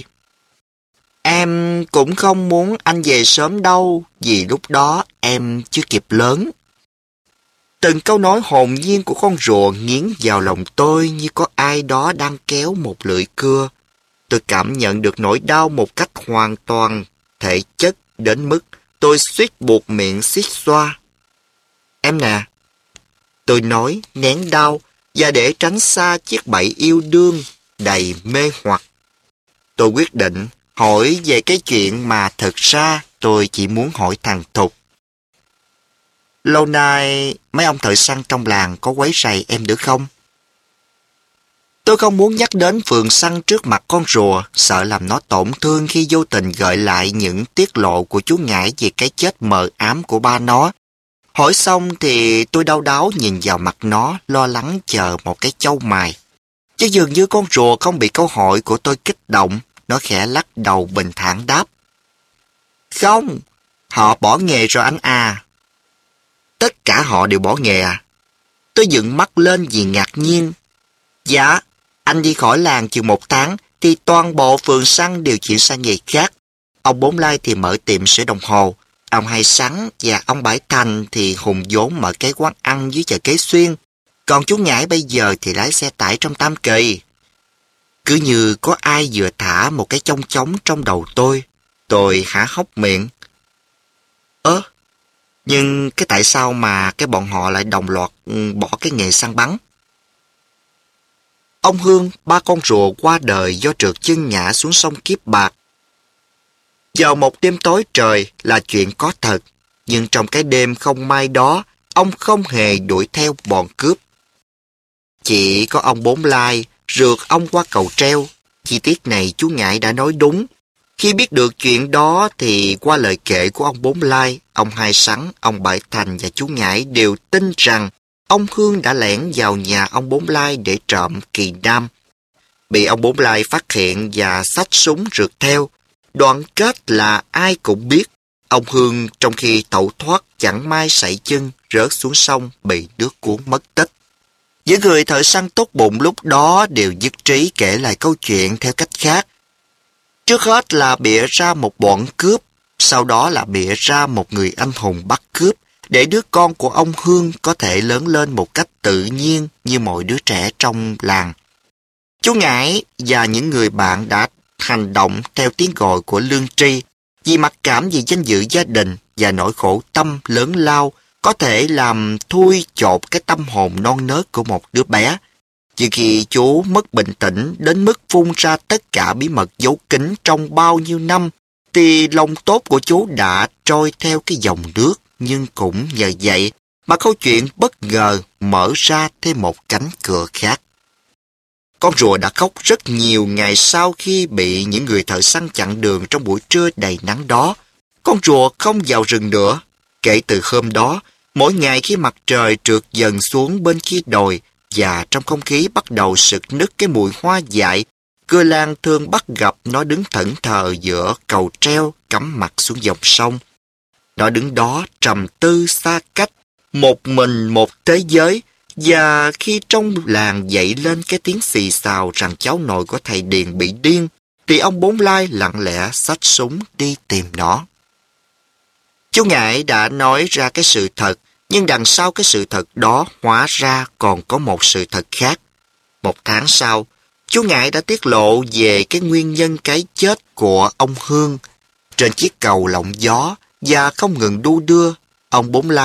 Em cũng không muốn anh về sớm đâu, vì lúc đó em chưa kịp lớn. Từng câu nói hồn nhiên của con rùa nghiến vào lòng tôi như có ai đó đang kéo một lưỡi cưa. Tôi cảm nhận được nỗi đau một cách hoàn toàn thể chất đến mức tôi suýt buộc miệng xiết xoa. Em nè, tôi nói nén đau và để tránh xa chiếc bẫy yêu đương đầy mê hoặc. Tôi quyết định hỏi về cái chuyện mà thực ra tôi chỉ muốn hỏi thằng Thục. Lâu nay mấy ông thợ săn trong làng có quấy rầy em nữa không? Tôi không muốn nhắc đến phường săn trước mặt con rùa, sợ làm nó tổn thương khi vô tình gợi lại những tiết lộ của chú Ngải về cái chết mờ ám của ba nó. Hỏi xong thì tôi đau đáu nhìn vào mặt nó, lo lắng chờ một cái châu mài. Chứ dường như con rùa không bị câu hỏi của tôi kích động, nó khẽ lắc đầu bình thản đáp. Không, họ bỏ nghề rồi anh à. Tất cả họ đều bỏ nghề à? Tôi dựng mắt lên vì ngạc nhiên. Dạ, anh đi khỏi làng chừng một tháng thì toàn bộ phường săn đều chuyển sang nghề khác. Ông Bốn Lai thì mở tiệm sửa đồng hồ. Ông Hai Sắn và ông Bãi Thành thì hùng vốn mở cái quán ăn dưới chợ Kế Xuyên. Còn chú Ngải bây giờ thì lái xe tải trong Tam Kỳ. Cứ như có ai vừa thả một cái chong chóng trong đầu tôi. Tôi há hốc miệng. Ơ, nhưng cái tại sao mà cái bọn họ lại đồng loạt bỏ cái nghề săn bắn? Ông Hương, ba con rùa qua đời do trượt chân ngã xuống sông Kiếp Bạc. Vào một đêm tối trời là chuyện có thật, nhưng trong cái đêm không may đó, ông không hề đuổi theo bọn cướp. Chỉ có ông Bốn Lai rượt ông qua cầu treo. Chi tiết này chú Ngải đã nói đúng. Khi biết được chuyện đó thì qua lời kể của ông Bốn Lai, ông Hai Sắn, ông Bãi Thành và chú Ngải đều tin rằng ông Hương đã lẻn vào nhà ông Bốn Lai để trộm kỳ nam. Bị ông Bốn Lai phát hiện và xách súng rượt theo. Đoạn kết là ai cũng biết, ông Hương trong khi tẩu thoát chẳng may sảy chân rớt xuống sông bị nước cuốn mất tích. Những người thợ săn tốt bụng lúc đó đều nhất trí kể lại câu chuyện theo cách khác. Trước hết là bịa ra một bọn cướp, sau đó là bịa ra một người anh hùng bắt cướp, để đứa con của ông Hương có thể lớn lên một cách tự nhiên như mọi đứa trẻ trong làng. Chú Ngải và những người bạn đã hành động theo tiếng gọi của lương tri, vì mặc cảm vì danh dự gia đình và nỗi khổ tâm lớn lao có thể làm thui chột cái tâm hồn non nớt của một đứa bé. Chỉ khi chú mất bình tĩnh đến mức phun ra tất cả bí mật giấu kín trong bao nhiêu năm, thì lòng tốt của chú đã trôi theo cái dòng nước, nhưng cũng nhờ vậy mà câu chuyện bất ngờ mở ra thêm một cánh cửa khác. Con rùa đã khóc rất nhiều ngày sau khi bị những người thợ săn chặn đường trong buổi trưa đầy nắng đó. Con rùa không vào rừng nữa. Kể từ hôm đó, mỗi ngày khi mặt trời trượt dần xuống bên kia đồi và trong không khí bắt đầu sực nức cái mùi hoa dại, người làng thường bắt gặp nó đứng thẫn thờ giữa cầu treo cắm mặt xuống dòng sông. Nó đứng đó trầm tư xa cách, một mình một thế giới, và khi trong làng dậy lên cái tiếng xì xào rằng cháu nội của thầy Điền bị điên, thì ông Bốn Lai lặng lẽ xách súng đi tìm nó. Chú Ngải đã nói ra cái sự thật, nhưng đằng sau cái sự thật đó hóa ra còn có một sự thật khác. Một tháng sau, chú Ngải đã tiết lộ về cái nguyên nhân cái chết của ông Hương trên chiếc cầu lộng gió và không ngừng đu đưa. Ông Bốn Lai